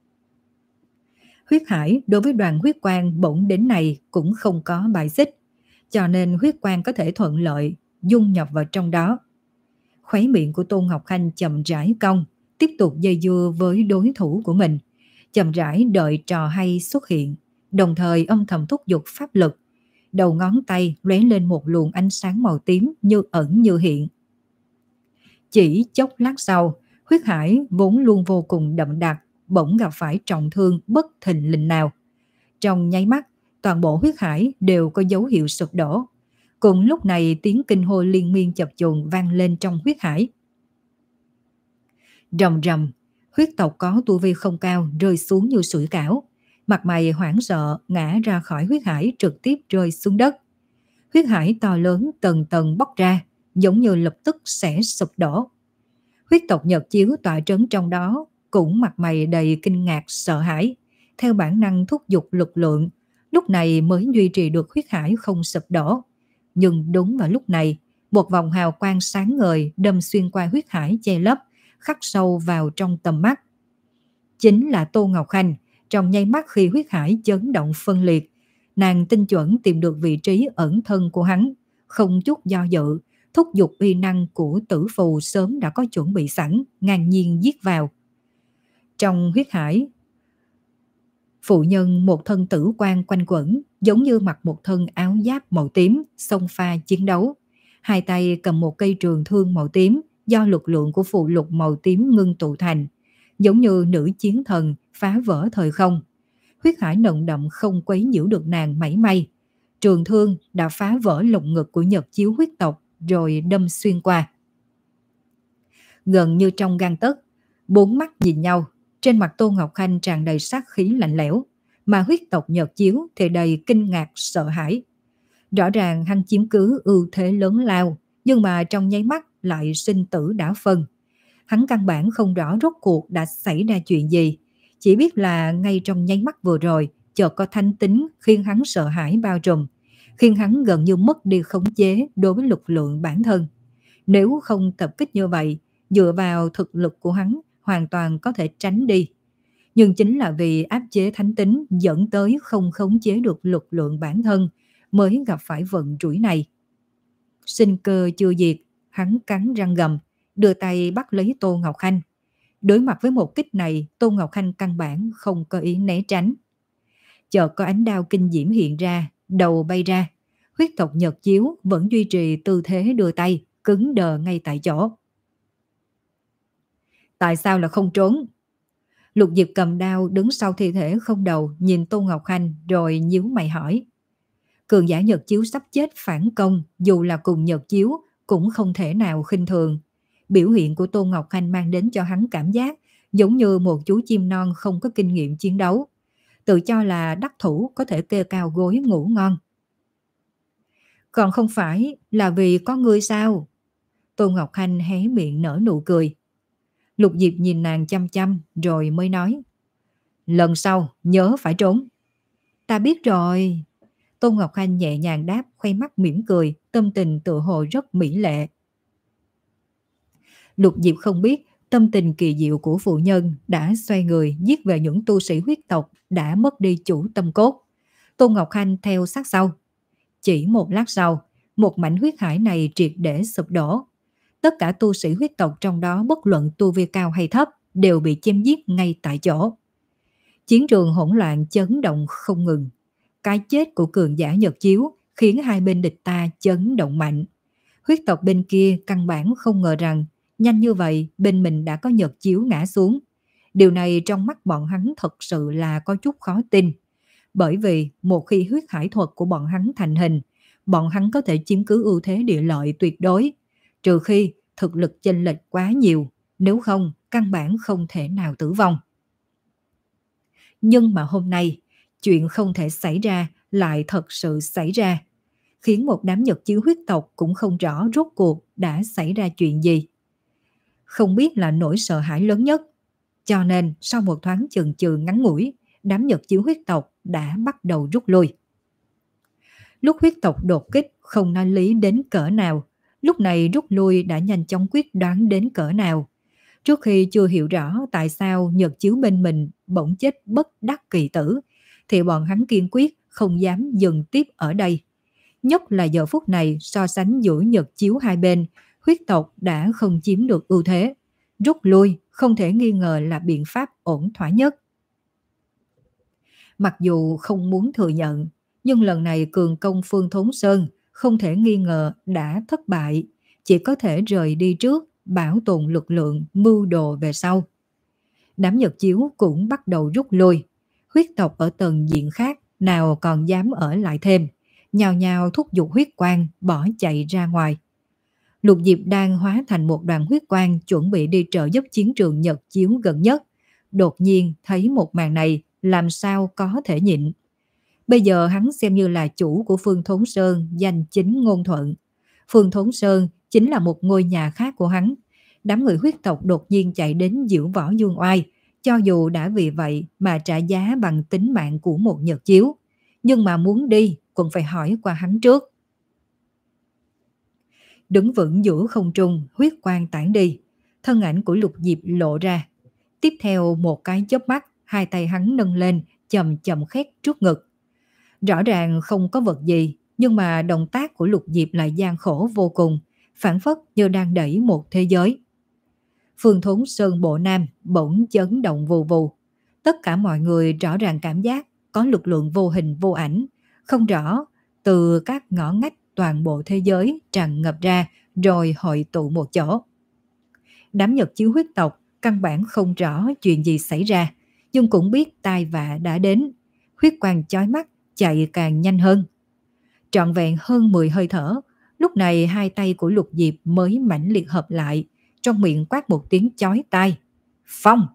Speaker 1: Huyết hải đối với đoàn huyết quang bỗng đến này cũng không có bài xích, cho nên huyết quang có thể thuận lợi dung nhập vào trong đó. Khóe miệng của Tôn Ngọc Khanh chậm rãi cong, tiếp tục dây dưa với đối thủ của mình, chậm rãi đợi trò hay xuất hiện, đồng thời âm thầm thúc giục pháp lực. Đầu ngón tay lóe lên một luồng ánh sáng màu tím như ẩn như hiện. Chỉ chốc lát sau, huyết hải vốn luôn vô cùng đậm đặc, bỗng gặp phải trọng thương bất thình lình nào. Trong nháy mắt, toàn bộ huyết hải đều có dấu hiệu sụp đổ. Cùng lúc này tiếng kinh hô liên miên chập chờn vang lên trong huyết hải. Rầm rầm, huyết tộc có tu vi không cao rơi xuống như sủi cảo. Mặt mày hoảng sợ ngã ra khỏi huyết hải trực tiếp rơi xuống đất. Huyết hải to lớn tầng tầng bóc ra, giống như lập tức sẽ sụp đổ. Huyết tộc Nhật Chiếu tọa trấn trong đó cũng mặt mày đầy kinh ngạc sợ hãi, theo bản năng thúc giục lực lượng, lúc này mới duy trì được huyết hải không sụp đổ. Nhưng đúng vào lúc này, một vòng hào quang sáng ngời đâm xuyên qua huyết hải che lấp, khắc sâu vào trong tầm mắt. Chính là Tô Ngọc Khanh. Trong nháy mắt khi huyết hải chấn động phân liệt, Nàng tinh chuẩn tìm được vị trí ẩn thân của hắn, không chút do dự, thúc giục uy năng của tử phù sớm đã có chuẩn bị sẵn, ngang nhiên giết vào. Trong huyết hải, phụ nhân một thân tử quan quanh quẩn, giống như mặc một thân áo giáp màu tím, xông pha chiến đấu. Hai tay cầm một cây trường thương màu tím, do lực lượng của phù lục màu tím ngưng tụ thành, giống như nữ chiến thần phá vỡ thời không. Huyết hải nồng đậm không quấy nhiễu được nàng mảy may. Trường thương đã phá vỡ lồng ngực của Nhật Chiếu huyết tộc rồi đâm xuyên qua. Gần như trong gang tấc, bốn mắt nhìn nhau, trên mặt Tô Ngọc Khanh tràn đầy sát khí lạnh lẽo, mà huyết tộc Nhật Chiếu thì đầy kinh ngạc sợ hãi. Rõ ràng hắn chiếm cứ ưu thế lớn lao, nhưng mà trong nháy mắt lại sinh tử đảo phân. Hắn căn bản không rõ rốt cuộc đã xảy ra chuyện gì, chỉ biết là ngay trong nháy mắt vừa rồi, chợt có thánh tính khiến hắn sợ hãi bao trùm, khiến hắn gần như mất đi khống chế đối với lực lượng bản thân. Nếu không tập kích như vậy, dựa vào thực lực của hắn hoàn toàn có thể tránh đi. Nhưng chính là vì áp chế thánh tính dẫn tới không khống chế được lực lượng bản thân mới gặp phải vận rủi này. Sinh cơ chưa diệt, hắn cắn răng gầm, đưa tay bắt lấy Tô Ngọc Khanh. Đối mặt với một kích này, Tô Ngọc Khanh căn bản không có ý né tránh. Chợt có ánh đao kinh diễm hiện ra, đầu bay ra. Huyết tộc Nhật Chiếu vẫn duy trì tư thế đưa tay, cứng đờ ngay tại chỗ. Tại sao là không trốn? Lục Diệp cầm đao đứng sau thi thể không đầu, nhìn Tô Ngọc Khanh rồi nhíu mày hỏi. Cường giả Nhật Chiếu sắp chết phản công, dù là cùng Nhật Chiếu cũng không thể nào khinh thường. Biểu hiện của Tô Ngọc Khanh mang đến cho hắn cảm giác giống như một chú chim non không có kinh nghiệm chiến đấu, tự cho là đắc thủ có thể kê cao gối ngủ ngon. Còn không phải là vì có ngươi sao? Tô Ngọc Khanh hé miệng nở nụ cười. Lục Diệp nhìn nàng chăm chăm rồi mới nói. Lần sau nhớ phải trốn. Ta biết rồi. Tô Ngọc Khanh nhẹ nhàng đáp, khoe mắt mỉm cười, tâm tình tự hồ rất mỹ lệ. Lục Diệp không biết tâm tình kỳ diệu của phụ nhân đã xoay người giết về những tu sĩ huyết tộc đã mất đi chủ tâm cốt. Tô Ngọc Khanh theo sát sau. Chỉ một lát sau, một mảnh huyết hải này triệt để sụp đổ. Tất cả tu sĩ huyết tộc trong đó bất luận tu vi cao hay thấp đều bị chém giết ngay tại chỗ. Chiến trường hỗn loạn chấn động không ngừng. Cái chết của cường giả Nhật Chiếu khiến hai bên địch ta chấn động mạnh. Huyết tộc bên kia căn bản không ngờ rằng nhanh như vậy bên mình đã có Nhật Chiếu ngã xuống. Điều này trong mắt bọn hắn thật sự là có chút khó tin. Bởi vì một khi huyết hải thuật của bọn hắn thành hình, bọn hắn có thể chiếm cứ ưu thế địa lợi tuyệt đối, trừ khi thực lực chênh lệch quá nhiều, nếu không căn bản không thể nào tử vong. Nhưng mà hôm nay, chuyện không thể xảy ra lại thật sự xảy ra, khiến một đám Nhật Chiếu huyết tộc cũng không rõ rốt cuộc đã xảy ra chuyện gì. Không biết là nỗi sợ hãi lớn nhất, cho nên sau một thoáng chần chừ ngắn ngủi, đám Nhật Chiếu huyết tộc đã bắt đầu rút lui. Lúc huyết tộc đột kích không nói lý đến cỡ nào, lúc này rút lui đã nhanh chóng quyết đoán đến cỡ nào. Trước khi chưa hiểu rõ tại sao Nhật Chiếu bên mình bỗng chết bất đắc kỳ tử, thì bọn hắn kiên quyết không dám dừng tiếp ở đây. Nhất là giờ phút này so sánh giữa Nhật Chiếu hai bên, huyết tộc đã không chiếm được ưu thế. Rút lui không thể nghi ngờ là biện pháp ổn thỏa nhất. Mặc dù không muốn thừa nhận, nhưng lần này cường công Phương Thốn Sơn không thể nghi ngờ đã thất bại, chỉ có thể rời đi trước, bảo tồn lực lượng, mưu đồ về sau. Đám Nhật Chiếu cũng bắt đầu rút lui. Huyết tộc ở tầng diện khác nào còn dám ở lại thêm, nhào nhào thúc giục huyết quang bỏ chạy ra ngoài. Lục Diệp đang hóa thành một đoàn huyết quang chuẩn bị đi trợ giúp chiến trường Nhật Chiếu gần nhất. Đột nhiên thấy một màn này, làm sao có thể nhịn. Bây giờ hắn xem như là chủ của Phương Thốn Sơn, danh chính ngôn thuận. Phương Thốn Sơn chính là một ngôi nhà khác của hắn. Đám người huyết tộc đột nhiên chạy đến diễu võ dương oai, cho dù đã vì vậy mà trả giá bằng tính mạng của một Nhật Chiếu, nhưng mà muốn đi cũng phải hỏi qua hắn trước. Đứng vững giữa không trung, huyết quang tản đi, thân ảnh của Lục Diệp lộ ra. Tiếp theo một cái chớp mắt, hai tay hắn nâng lên, chậm chậm khét trước ngực. Rõ ràng không có vật gì, nhưng mà động tác của Lục Diệp lại gian khổ vô cùng, phảng phất như đang đẩy một thế giới. Phương Thốn Sơn bộ Nam bỗng chấn động vù vù. Tất cả mọi người rõ ràng cảm giác có lực lượng vô hình vô ảnh, không rõ, từ các ngõ ngách toàn bộ thế giới tràn ngập ra rồi hội tụ một chỗ. Đám Nhật Chiếu huyết tộc căn bản không rõ chuyện gì xảy ra, nhưng cũng biết tai vạ đã đến. Huyết quang chói mắt chạy càng nhanh hơn. Trọn vẹn hơn mười hơi thở, lúc này hai tay của Lục Diệp mới mãnh liệt hợp lại, trong miệng quát một tiếng chói tai. Phong!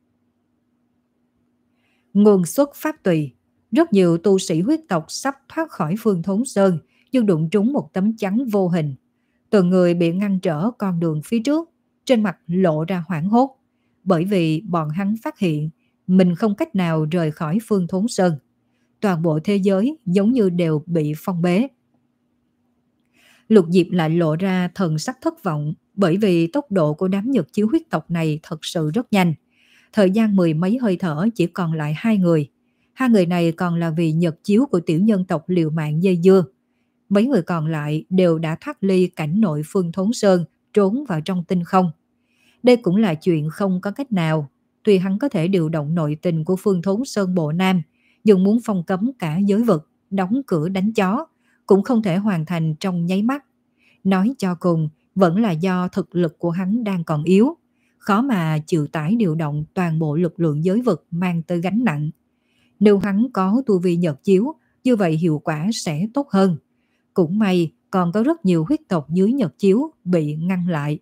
Speaker 1: Nguồn xuất pháp tùy. Rất nhiều tu sĩ huyết tộc sắp thoát khỏi Phương Thốn Sơn, nhưng đụng trúng một tấm chắn vô hình. Từng người bị ngăn trở con đường phía trước, trên mặt lộ ra hoảng hốt, bởi vì bọn hắn phát hiện mình không cách nào rời khỏi Phương Thốn Sơn. Toàn bộ thế giới giống như đều bị phong bế. Lục Diệp lại lộ ra thần sắc thất vọng, bởi vì tốc độ của đám Nhật Chiếu huyết tộc này thật sự rất nhanh. Thời gian mười mấy hơi thở chỉ còn lại hai người. Hai người này còn là vì Nhật Chiếu của tiểu nhân tộc liều mạng dây dưa. Mấy người còn lại đều đã thoát ly cảnh nội Phương Thốn Sơn, trốn vào trong tinh không. Đây cũng là chuyện không có cách nào. Tuy hắn có thể điều động nội tình của Phương Thốn Sơn bộ Nam, nhưng muốn phong cấm cả giới vực, đóng cửa đánh chó, cũng không thể hoàn thành trong nháy mắt. Nói cho cùng, vẫn là do thực lực của hắn đang còn yếu, khó mà chịu tải điều động toàn bộ lực lượng giới vực mang tới gánh nặng. Nếu hắn có tu vi Nhật Chiếu, như vậy hiệu quả sẽ tốt hơn. Cũng may còn có rất nhiều huyết tộc dưới Nhật Chiếu bị ngăn lại.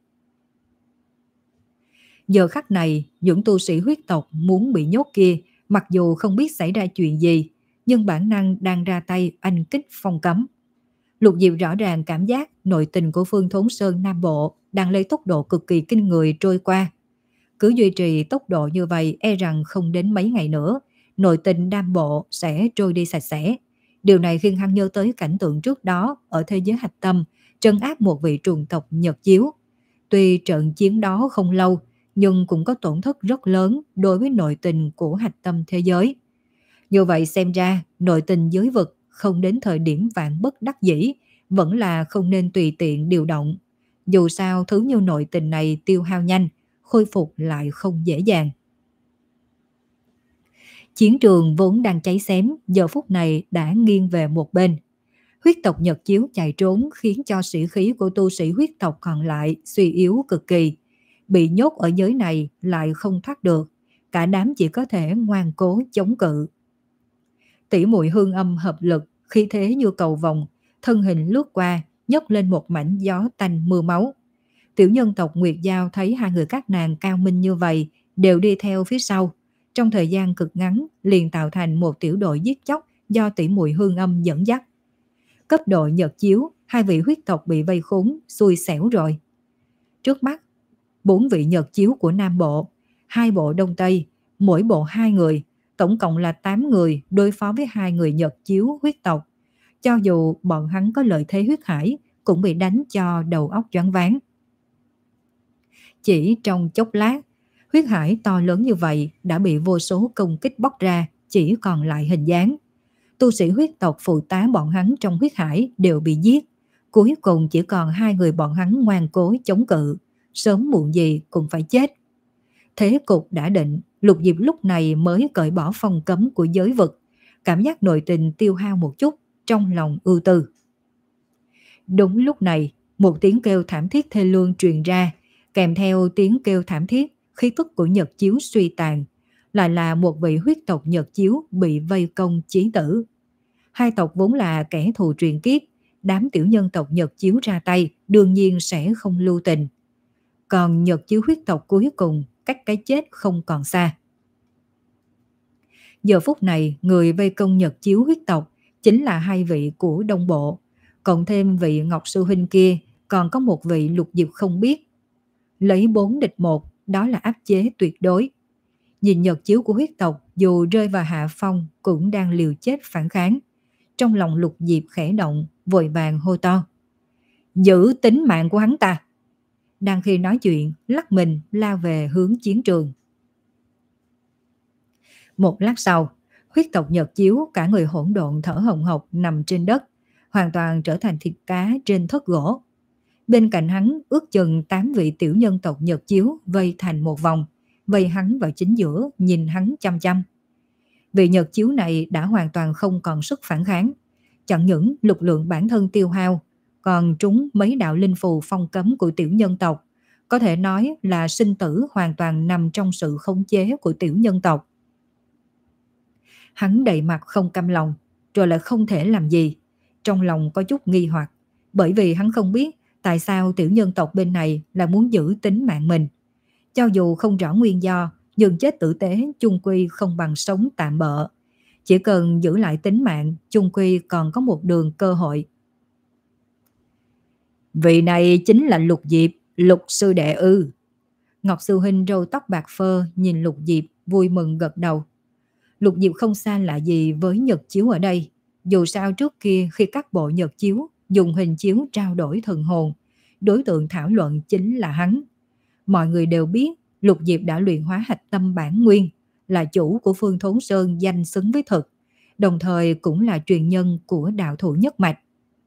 Speaker 1: Giờ khắc này, những tu sĩ huyết tộc muốn bị nhốt kia, mặc dù không biết xảy ra chuyện gì, nhưng bản năng đang ra tay anh kích phong cấm. Lục Diệp rõ ràng cảm giác nội tình của Phương Thốn Sơn Nam Bộ đang lấy tốc độ cực kỳ kinh người trôi qua. Cứ duy trì tốc độ như vậy, e rằng không đến mấy ngày nữa, nội tình Nam Bộ sẽ trôi đi sạch sẽ. Điều này khiến hắn nhớ tới cảnh tượng trước đó ở thế giới hạch tâm, trấn áp một vị trùng tộc Nhật Chiếu. Tuy trận chiến đó không lâu, nhưng cũng có tổn thất rất lớn đối với nội tình của hạch tâm thế giới. Như vậy xem ra, nội tình giới vực không đến thời điểm vạn bất đắc dĩ, vẫn là không nên tùy tiện điều động. Dù sao thứ như nội tình này tiêu hao nhanh, khôi phục lại không dễ dàng. Chiến trường vốn đang cháy xém, giờ phút này đã nghiêng về một bên. Huyết tộc Nhật Chiếu chạy trốn khiến cho sĩ khí của tu sĩ huyết tộc còn lại suy yếu cực kỳ. Bị nhốt ở giới này lại không thoát được, cả đám chỉ có thể ngoan cố chống cự. Tỷ muội Hương Âm hợp lực, khí thế như cầu vồng, thân hình lướt qua, nhấc lên một mảnh gió tanh mưa máu. Tiểu nhân tộc Nguyệt Giao thấy hai người các nàng cao minh như vậy, đều đi theo phía sau. Trong thời gian cực ngắn, liền tạo thành một tiểu đội giết chóc do tỷ muội Hương Âm dẫn dắt. Cấp độ Nhật Chiếu, hai vị huyết tộc bị vây khốn, xui xẻo rồi. Trước mắt, bốn vị Nhật Chiếu của Nam Bộ, hai bộ Đông Tây, mỗi bộ hai người, tổng cộng là tám người đối phó với hai người Nhật Chiếu huyết tộc. Cho dù bọn hắn có lợi thế huyết hải, cũng bị đánh cho đầu óc choáng váng. Chỉ trong chốc lát, huyết hải to lớn như vậy đã bị vô số công kích bóc ra, chỉ còn lại hình dáng. Tu sĩ huyết tộc phụ tá bọn hắn trong huyết hải đều bị giết. Cuối cùng chỉ còn hai người bọn hắn ngoan cố chống cự, sớm muộn gì cũng phải chết. Thế cục đã định, Lục Diệp lúc này mới cởi bỏ phong cấm của giới vực, cảm giác nội tình tiêu hao một chút, trong lòng ưu tư. Đúng lúc này, một tiếng kêu thảm thiết thê lương truyền ra, kèm theo tiếng kêu thảm thiết, khí tức của Nhật Chiếu suy tàn, lại là một vị huyết tộc Nhật Chiếu bị vây công chí tử. Hai tộc vốn là kẻ thù truyền kiếp, đám tiểu nhân tộc Nhật Chiếu ra tay đương nhiên sẽ không lưu tình. Còn Nhật Chiếu huyết tộc cuối cùng cách cái chết không còn xa. Giờ phút này, người vây công Nhật Chiếu huyết tộc chính là hai vị của Đông Bộ, cộng thêm vị Ngọc Sư Huynh kia, còn có một vị Lục Diệp không biết. Lấy bốn địch một, đó là áp chế tuyệt đối. Nhìn Nhật Chiếu của huyết tộc dù rơi vào hạ phong cũng đang liều chết phản kháng. Trong lòng Lục Diệp khẽ động, vội vàng hô to: giữ tính mạng của hắn ta! Đang khi nói chuyện, lắc mình lao về hướng chiến trường. Một lát sau, Huyết tộc Nhật Chiếu cả người hỗn độn thở hồng hộc nằm trên đất, hoàn toàn trở thành thịt cá trên thớt gỗ. Bên cạnh hắn ước chừng tám vị tiểu nhân tộc Nhật Chiếu vây thành một vòng, vây hắn vào chính giữa, nhìn hắn chăm chăm. Vị Nhật Chiếu này đã hoàn toàn không còn sức phản kháng, chẳng những lực lượng bản thân tiêu hao, còn trúng mấy đạo linh phù phong cấm của tiểu nhân tộc, có thể nói là sinh tử hoàn toàn nằm trong sự khống chế của tiểu nhân tộc. Hắn đầy mặt không cam lòng, rồi lại không thể làm gì, trong lòng có chút nghi hoặc, bởi vì hắn không biết tại sao tiểu nhân tộc bên này là muốn giữ tính mạng mình. Cho dù không rõ nguyên do, nhưng chết tử tế chung quy không bằng sống tạm bợ. Chỉ cần giữ lại tính mạng, chung quy còn có một đường cơ hội. Vị này chính là Lục Diệp, Lục sư đệ ư? Ngọc sư huynh râu tóc bạc phơ nhìn Lục Diệp vui mừng gật đầu. Lục Diệp không xa lạ gì với Nhật Chiếu ở đây. Dù sao trước kia khi các bộ Nhật Chiếu dùng hình chiếu trao đổi thần hồn, đối tượng thảo luận chính là hắn. Mọi người đều biết Lục Diệp đã luyện hóa hạch tâm bản nguyên, là chủ của Phương Thốn Sơn danh xứng với thực, đồng thời cũng là truyền nhân của đạo thủ nhất mạch.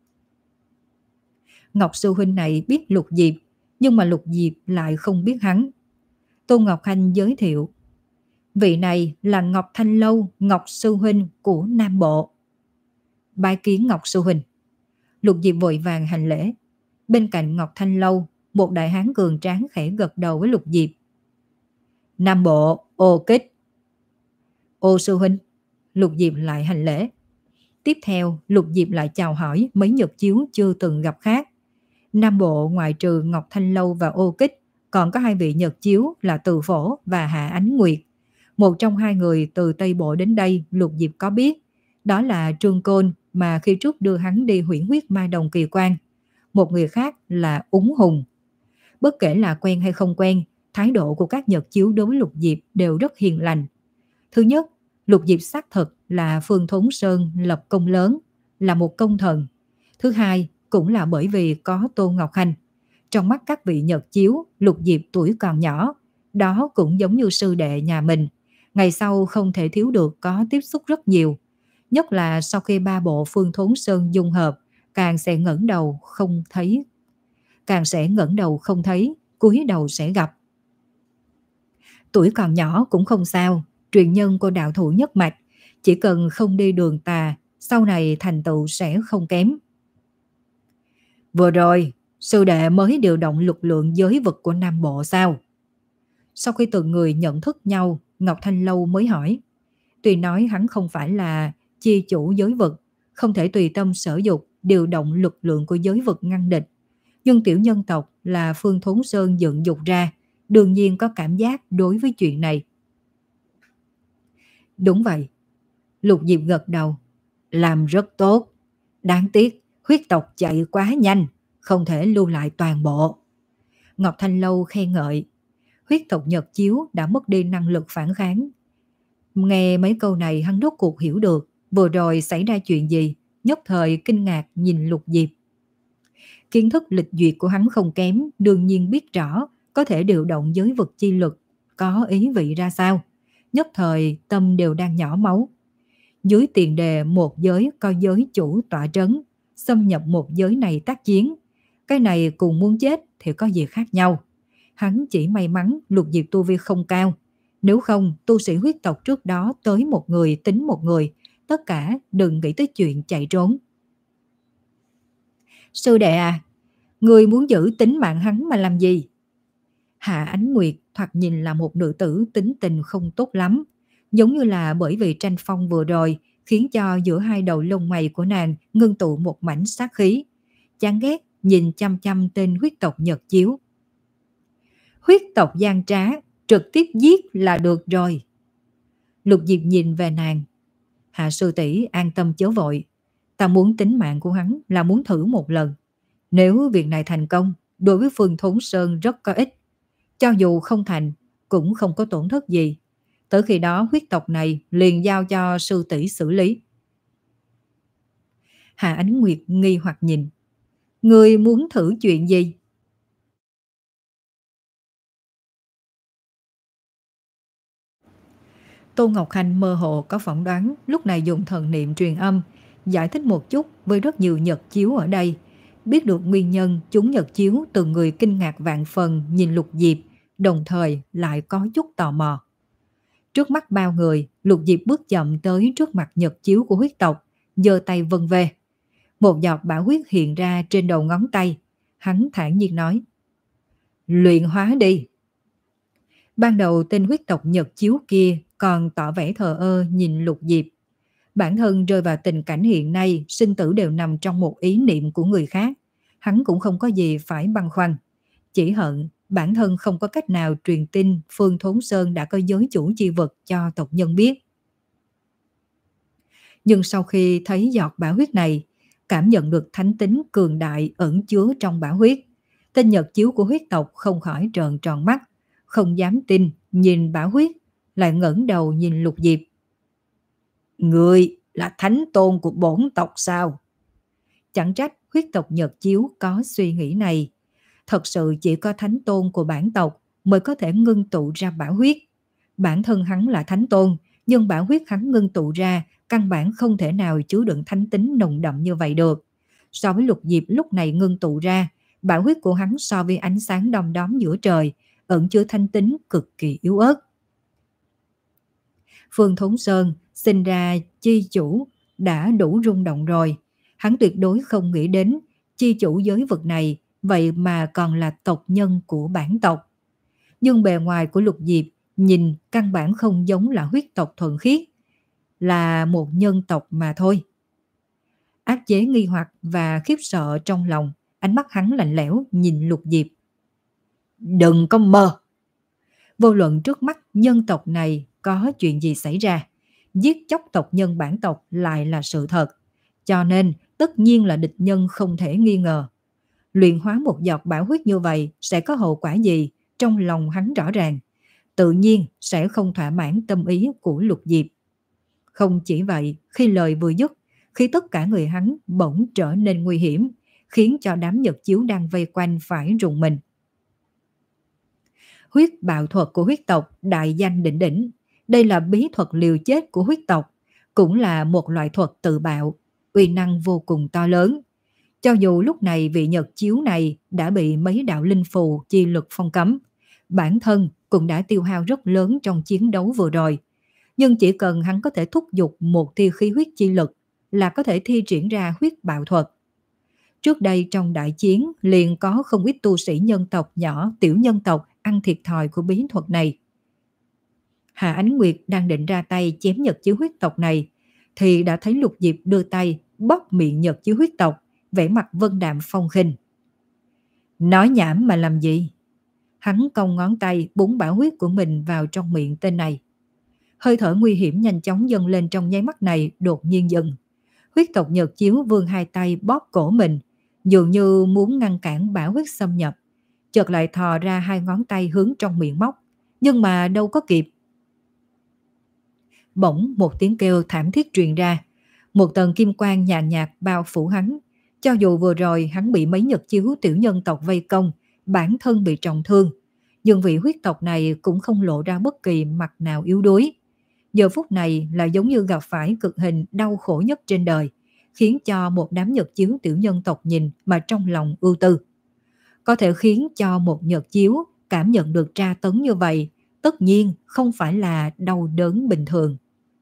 Speaker 1: Ngọc sư huynh này biết Lục Diệp, nhưng mà Lục Diệp lại không biết hắn. Tôn Ngọc Khanh giới thiệu, vị này là Ngọc Thanh Lâu, Ngọc sư huynh của Nam Bộ. Bái kiến Ngọc sư huynh. Lục Diệp vội vàng hành lễ. Bên cạnh Ngọc Thanh Lâu, một đại hán cường tráng khẽ gật đầu với Lục Diệp. Nam Bộ, Ô Kích. Ô sư huynh. Lục Diệp lại hành lễ. Tiếp theo, Lục Diệp lại chào hỏi mấy Nhật Chiếu chưa từng gặp khác. Nam Bộ ngoại trừ Ngọc Thanh Lâu và Ô Kích, còn có hai vị Nhật Chiếu là Từ Phổ và Hạ Ánh Nguyệt. Một trong hai người từ Tây Bộ đến đây Lục Diệp có biết, đó là Trương Côn mà khi trước đưa hắn đi huyễn huyết ma đồng kỳ quan. Một người khác là Úng Hùng. Bất kể là quen hay không quen, thái độ của các Nhật Chiếu đối với Lục Diệp đều rất hiền lành. Thứ nhất, Lục Diệp xác thực là Phương Thốn Sơn lập công lớn, là một công thần. Thứ hai, cũng là bởi vì có Tôn Ngọc Khanh. Trong mắt các vị Nhật Chiếu, Lục Diệp tuổi còn nhỏ, đó cũng giống như sư đệ nhà mình. Ngày sau không thể thiếu được có tiếp xúc rất nhiều. Nhất là sau khi ba bộ Phương Thốn Sơn dung hợp, càng sẽ ngẩng đầu không thấy. Càng sẽ ngẩng đầu không thấy, cúi đầu sẽ gặp. Tuổi còn nhỏ cũng không sao, truyền nhân của đạo thủ nhất mạch, chỉ cần không đi đường tà, sau này thành tựu sẽ không kém. Vừa rồi, sư đệ mới điều động lực lượng giới vực của Nam Bộ sao? Sau khi từng người nhận thức nhau, Ngọc Thanh Lâu mới hỏi. Tuy nói hắn không phải là chi chủ giới vực, không thể tùy tâm sở dục điều động lực lượng của giới vực ngăn địch, nhưng tiểu nhân tộc là Phương Thốn Sơn dựng dục ra, đương nhiên có cảm giác đối với chuyện này. Đúng vậy. Lục Diệp gật đầu. Làm rất tốt. Đáng tiếc, huyết tộc chạy quá nhanh, không thể lưu lại toàn bộ. Ngọc Thanh Lâu khen ngợi. Huyết tộc Nhật Chiếu đã mất đi năng lực phản kháng. Nghe mấy câu này hắn rốt cuộc hiểu được vừa rồi xảy ra chuyện gì, nhất thời kinh ngạc nhìn Lục Diệp. Kiến thức lịch duyệt của hắn không kém, đương nhiên biết rõ có thể điều động giới vực chi lực có ý vị ra sao. Nhất thời tâm đều đang nhỏ máu. Dưới tiền đề một giới có giới chủ tọa trấn, xâm nhập một giới này tác chiến, cái này cùng muốn chết thì có gì khác nhau. Hắn chỉ may mắn Lục Diệp tu vi không cao, nếu không tu sĩ huyết tộc trước đó tới một người tính một người, tất cả đừng nghĩ tới chuyện chạy trốn. Sư đệ à, người muốn giữ tính mạng hắn mà làm gì? Hạ Ánh Nguyệt thoạt nhìn là một nữ tử tính tình không tốt lắm, giống như là bởi vì tranh phong vừa rồi khiến cho giữa hai đầu lông mày của nàng ngưng tụ một mảnh sát khí. Chán ghét nhìn chăm chăm tên huyết tộc Nhật Chiếu. Huyết tộc gian trá, trực tiếp giết là được rồi. Lục Diệp nhìn về nàng. Hạ sư tỷ an tâm chớ vội. Ta muốn tính mạng của hắn là muốn thử một lần. Nếu việc này thành công, đối với Phương Thốn Sơn rất có ích. Cho dù không thành, cũng không có tổn thất gì. Tới khi đó huyết tộc này liền giao cho sư tỷ xử lý. Hạ Ánh Nguyệt nghi hoặc nhìn. Người muốn thử chuyện gì? Tô Ngọc Khanh mơ hồ có phỏng đoán, lúc này dùng thần niệm truyền âm, giải thích một chút với rất nhiều nhật chiếu ở đây. Biết được nguyên nhân chúng nhật chiếu, từng người kinh ngạc vạn phần nhìn Lục Diệp, đồng thời lại có chút tò mò. Trước mắt bao người, Lục Diệp bước chậm tới trước mặt nhật chiếu của huyết tộc, giơ tay vân về. Một giọt bảo huyết hiện ra trên đầu ngón tay. Hắn thản nhiên nói: luyện hóa đi. Ban đầu tên huyết tộc nhật chiếu kia còn tỏ vẻ thờ ơ nhìn Lục Diệp. Bản thân rơi vào tình cảnh hiện nay, sinh tử đều nằm trong một ý niệm của người khác. Hắn cũng không có gì phải băn khoăn. Chỉ hận bản thân không có cách nào truyền tin Phương Thốn Sơn đã có giới chủ chi vật cho tộc nhân biết. Nhưng sau khi thấy giọt bảo huyết này, cảm nhận được thánh tính cường đại ẩn chứa trong bảo huyết, tên nhật chiếu của huyết tộc không khỏi trợn tròn mắt, không dám tin nhìn bảo huyết, lại ngẩng đầu nhìn Lục Diệp. Người là thánh tôn của bổn tộc sao? Chẳng trách huyết tộc nhật chiếu có suy nghĩ này. Thật sự chỉ có thánh tôn của bản tộc mới có thể ngưng tụ ra bảo huyết. Bản thân hắn là thánh tôn, nhưng bảo huyết hắn ngưng tụ ra căn bản không thể nào chứa đựng thánh tính nồng đậm như vậy được. So với Lục Diệp lúc này ngưng tụ ra, bảo huyết của hắn so với ánh sáng đom đóm giữa trời, ẩn chứa thánh tính cực kỳ yếu ớt. Phương Thốn Sơn sinh ra chi chủ đã đủ rung động rồi. Hắn tuyệt đối không nghĩ đến chi chủ giới vực này vậy mà còn là tộc nhân của bản tộc. Nhưng bề ngoài của Lục Diệp nhìn căn bản không giống là huyết tộc thuần khiết, là một nhân tộc mà thôi. Áp chế nghi hoặc và khiếp sợ trong lòng, ánh mắt hắn lạnh lẽo nhìn Lục Diệp. Đừng có mơ! Vô luận trước mắt nhân tộc này có chuyện gì xảy ra, giết chóc tộc nhân bản tộc lại là sự thật. Cho nên tất nhiên là địch nhân không thể nghi ngờ. Luyện hóa một giọt bảo huyết như vậy sẽ có hậu quả gì, trong lòng hắn rõ ràng. Tự nhiên sẽ không thỏa mãn tâm ý của Lục Diệp. Không chỉ vậy, khi lời vừa dứt, khi tất cả người hắn bỗng trở nên nguy hiểm, khiến cho đám nhật chiếu đang vây quanh phải rùng mình. Huyết bạo thuật của huyết tộc đại danh đỉnh đỉnh. Đây là bí thuật liều chết của huyết tộc, cũng là một loại thuật tự bạo, uy năng vô cùng to lớn. Cho dù lúc này vị nhật chiếu này đã bị mấy đạo linh phù chi lực phong cấm, bản thân cũng đã tiêu hao rất lớn trong chiến đấu vừa rồi. Nhưng chỉ cần hắn có thể thúc giục một tia khí huyết chi lực là có thể thi triển ra huyết bạo thuật. Trước đây trong đại chiến liền có không ít tu sĩ nhân tộc nhỏ, tiểu nhân tộc ăn thiệt thòi của bí thuật này. Hạ Ánh Nguyệt đang định ra tay chém nhật chiếu huyết tộc này, thì đã thấy Lục Diệp đưa tay bóp miệng nhật chiếu huyết tộc, vẻ mặt vân đạm phong khinh. Nói nhảm mà làm gì? Hắn cong ngón tay búng bảo huyết của mình vào trong miệng tên này. Hơi thở nguy hiểm nhanh chóng dâng lên trong nháy mắt này đột nhiên dừng. Huyết tộc nhật chiếu vươn hai tay bóp cổ mình, dường như muốn ngăn cản bảo huyết xâm nhập. Chợt lại thò ra hai ngón tay hướng trong miệng móc, nhưng mà đâu có kịp. Bỗng một tiếng kêu thảm thiết truyền ra, một tầng kim quang nhàn nhạt bao phủ hắn. Cho dù vừa rồi hắn bị mấy nhật chiếu tiểu nhân tộc vây công, bản thân bị trọng thương, nhưng vị huyết tộc này cũng không lộ ra bất kỳ mặt nào yếu đuối. Giờ phút này là giống như gặp phải cực hình đau khổ nhất trên đời, khiến cho một đám nhật chiếu tiểu nhân tộc nhìn mà trong lòng ưu tư. Có thể khiến cho một nhật chiếu cảm nhận được tra tấn như vậy, tất nhiên không phải là đau đớn bình thường.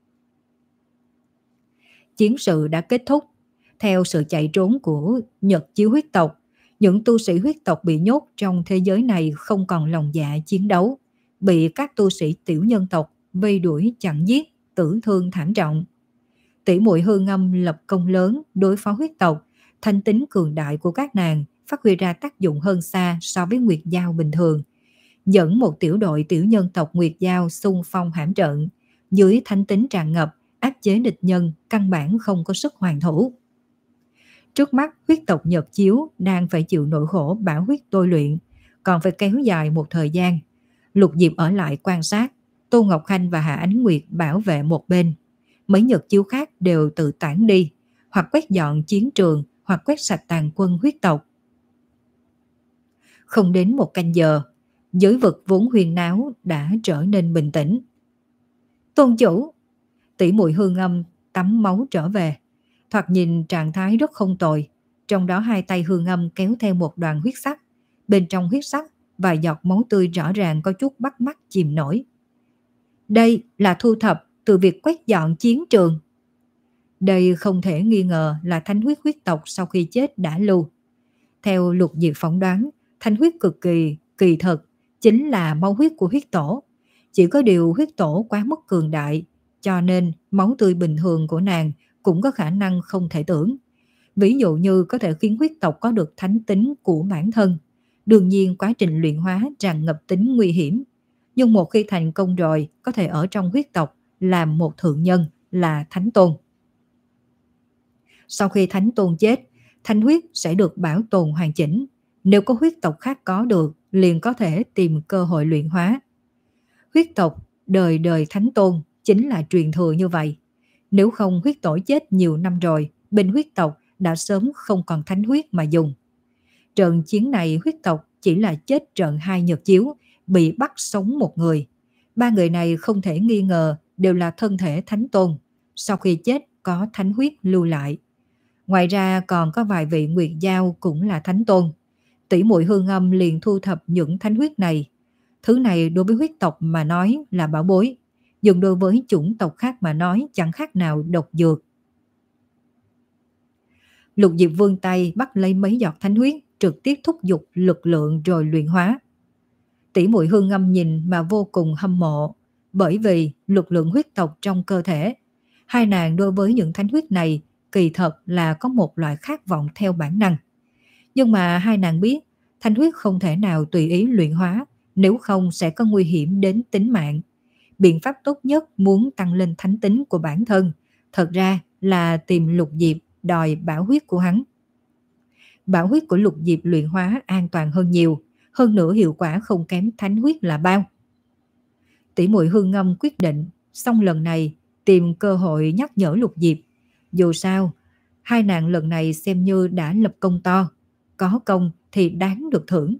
Speaker 1: Chiến sự đã kết thúc. Theo sự chạy trốn của nhật chiếu huyết tộc, những tu sĩ huyết tộc bị nhốt trong thế giới này không còn lòng dạ chiến đấu, bị các tu sĩ tiểu nhân tộc vây đuổi chặn giết, tử thương thảm trọng. Tỷ muội Hương Ngâm lập công lớn đối phó huyết tộc, thanh tính cường đại của các nàng phát huy ra tác dụng hơn xa so với Nguyệt Giao bình thường. Dẫn một tiểu đội tiểu nhân tộc Nguyệt Giao xung phong hãm trận, dưới thanh tính tràn ngập, áp chế địch nhân căn bản không có sức hoàn thủ. Trước mắt huyết tộc nhật chiếu đang phải chịu nỗi khổ bảo huyết tôi luyện, còn phải kéo dài một thời gian. Lục Diệp ở lại quan sát, Tô Ngọc Khanh và Hạ Ánh Nguyệt bảo vệ một bên. Mấy nhật chiếu khác đều tự tản đi, hoặc quét dọn chiến trường, hoặc quét sạch tàn quân huyết tộc. Không đến một canh giờ, giới vực vốn huyền náo đã trở nên bình tĩnh. Tôn chủ, tỷ muội Hương Âm tắm máu trở về, thoạt nhìn trạng thái rất không tồi, trong đó hai tay Hương Âm kéo theo một đoàn huyết sắc, bên trong huyết sắc vài giọt máu tươi rõ ràng có chút bắt mắt chìm nổi. Đây là thu thập từ việc quét dọn chiến trường. Đây không thể nghi ngờ là thánh huyết huyết tộc sau khi chết đã lưu. Theo Lục Diệp phỏng đoán, thánh huyết cực kỳ kỳ thực chính là máu huyết của huyết tổ. Chỉ có điều huyết tổ quá mức cường đại, cho nên máu tươi bình thường của nàng cũng có khả năng không thể tưởng. Ví dụ như có thể khiến huyết tộc có được thánh tính của bản thân. Đương nhiên quá trình luyện hóa tràn ngập tính nguy hiểm. Nhưng một khi thành công rồi, có thể ở trong huyết tộc làm một thượng nhân là thánh tôn. Sau khi thánh tôn chết, thánh huyết sẽ được bảo tồn hoàn chỉnh. Nếu có huyết tộc khác có được, liền có thể tìm cơ hội luyện hóa. Huyết tộc đời đời thánh tôn chính là truyền thừa như vậy. Nếu không huyết tổ chết nhiều năm rồi, bên huyết tộc đã sớm không còn thánh huyết mà dùng. Trận chiến này huyết tộc chỉ là chết trận hai nhật chiếu, bị bắt sống một người. Ba người này không thể nghi ngờ đều là thân thể thánh tôn. Sau khi chết có thánh huyết lưu lại. Ngoài ra còn có vài vị nguyệt giao cũng là thánh tôn. Tỷ muội Hương Âm liền thu thập những thánh huyết này. Thứ này đối với huyết tộc mà nói là bảo bối, nhưng đối với chủng tộc khác mà nói chẳng khác nào độc dược. Lục Diệp vươn tay bắt lấy mấy giọt thánh huyết, trực tiếp thúc giục lực lượng rồi luyện hóa. Tỷ muội Hương Âm nhìn mà vô cùng hâm mộ, bởi vì lực lượng huyết tộc trong cơ thể. Hai nàng đối với những thánh huyết này kỳ thật là có một loại khát vọng theo bản năng. Nhưng mà hai nàng biết thánh huyết không thể nào tùy ý luyện hóa, nếu không sẽ có nguy hiểm đến tính mạng. Biện pháp tốt nhất muốn tăng lên thánh tính của bản thân, thật ra là tìm Lục Diệp đòi bảo huyết của hắn. Bảo huyết của Lục Diệp luyện hóa an toàn hơn nhiều, hơn nữa hiệu quả không kém thánh huyết là bao. Tỷ muội Hương Ngâm quyết định, xong lần này tìm cơ hội nhắc nhở Lục Diệp. Dù sao, hai nàng lần này xem như đã lập công to, có công thì đáng được thưởng.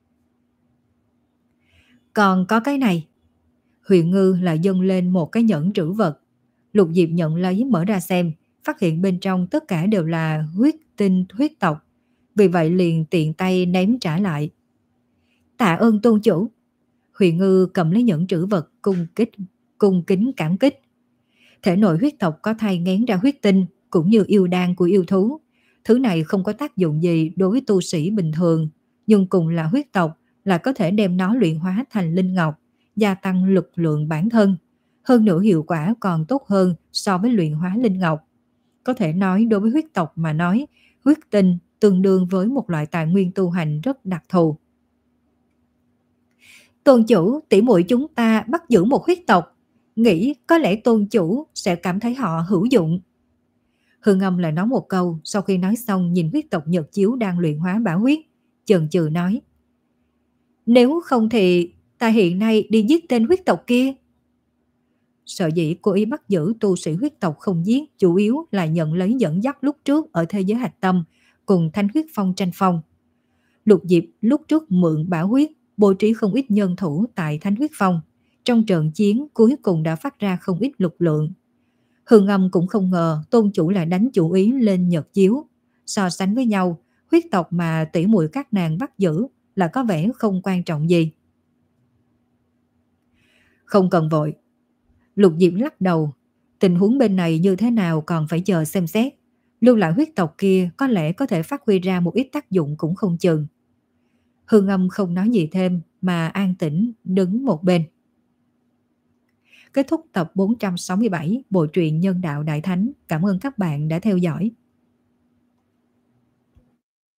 Speaker 1: Còn có cái này. Huyền Ngư lại dâng lên một cái nhẫn trữ vật. Lục Diệp nhận lấy mở ra xem, phát hiện bên trong tất cả đều là huyết tinh huyết tộc. Vì vậy liền tiện tay ném trả lại. Tạ ơn tôn chủ. Huyền Ngư cầm lấy nhẫn trữ vật cung kích, cung kính cảm kích. Thể nội huyết tộc có thai ngén ra huyết tinh, cũng như yêu đan của yêu thú. Thứ này không có tác dụng gì đối với tu sĩ bình thường, nhưng cùng là huyết tộc là có thể đem nó luyện hóa thành linh ngọc, gia tăng lực lượng bản thân. Hơn nữa hiệu quả còn tốt hơn so với luyện hóa linh ngọc. Có thể nói đối với huyết tộc mà nói, huyết tinh tương đương với một loại tài nguyên tu hành rất đặc thù. Tôn chủ, tỷ muội chúng ta bắt giữ một huyết tộc, nghĩ có lẽ tôn chủ sẽ cảm thấy họ hữu dụng. Hương Âm lại nói một câu, sau khi nói xong nhìn huyết tộc Nhật Chiếu đang luyện hóa bảo huyết, chần chừ nói. Nếu không thì ta hiện nay đi giết tên huyết tộc kia. Sở dĩ cô ý bắt giữ tu sĩ huyết tộc không giết, chủ yếu là nhận lấy dẫn dắt lúc trước ở thế giới hạch tâm, cùng Thanh Huyết Phong tranh phong. Lục Diệp lúc trước mượn bảo huyết, bố trí không ít nhân thủ tại Thanh Huyết Phong. Trong trận chiến cuối cùng đã phát ra không ít lực lượng. Hương Âm cũng không ngờ tôn chủ lại đánh chủ ý lên Nhật Chiếu. So sánh với nhau, huyết tộc mà tỷ muội các nàng bắt giữ là có vẻ không quan trọng gì. Không cần vội. Lục Diệp lắc đầu. Tình huống bên này như thế nào còn phải chờ xem xét. Lưu lại huyết tộc kia có lẽ có thể phát huy ra một ít tác dụng cũng không chừng. Hương Âm không nói gì thêm mà an tĩnh đứng một bên. Kết thúc tập bốn trăm sáu mươi bảy Bộ truyện Nhân Đạo Đại Thánh. Cảm ơn các bạn đã theo dõi.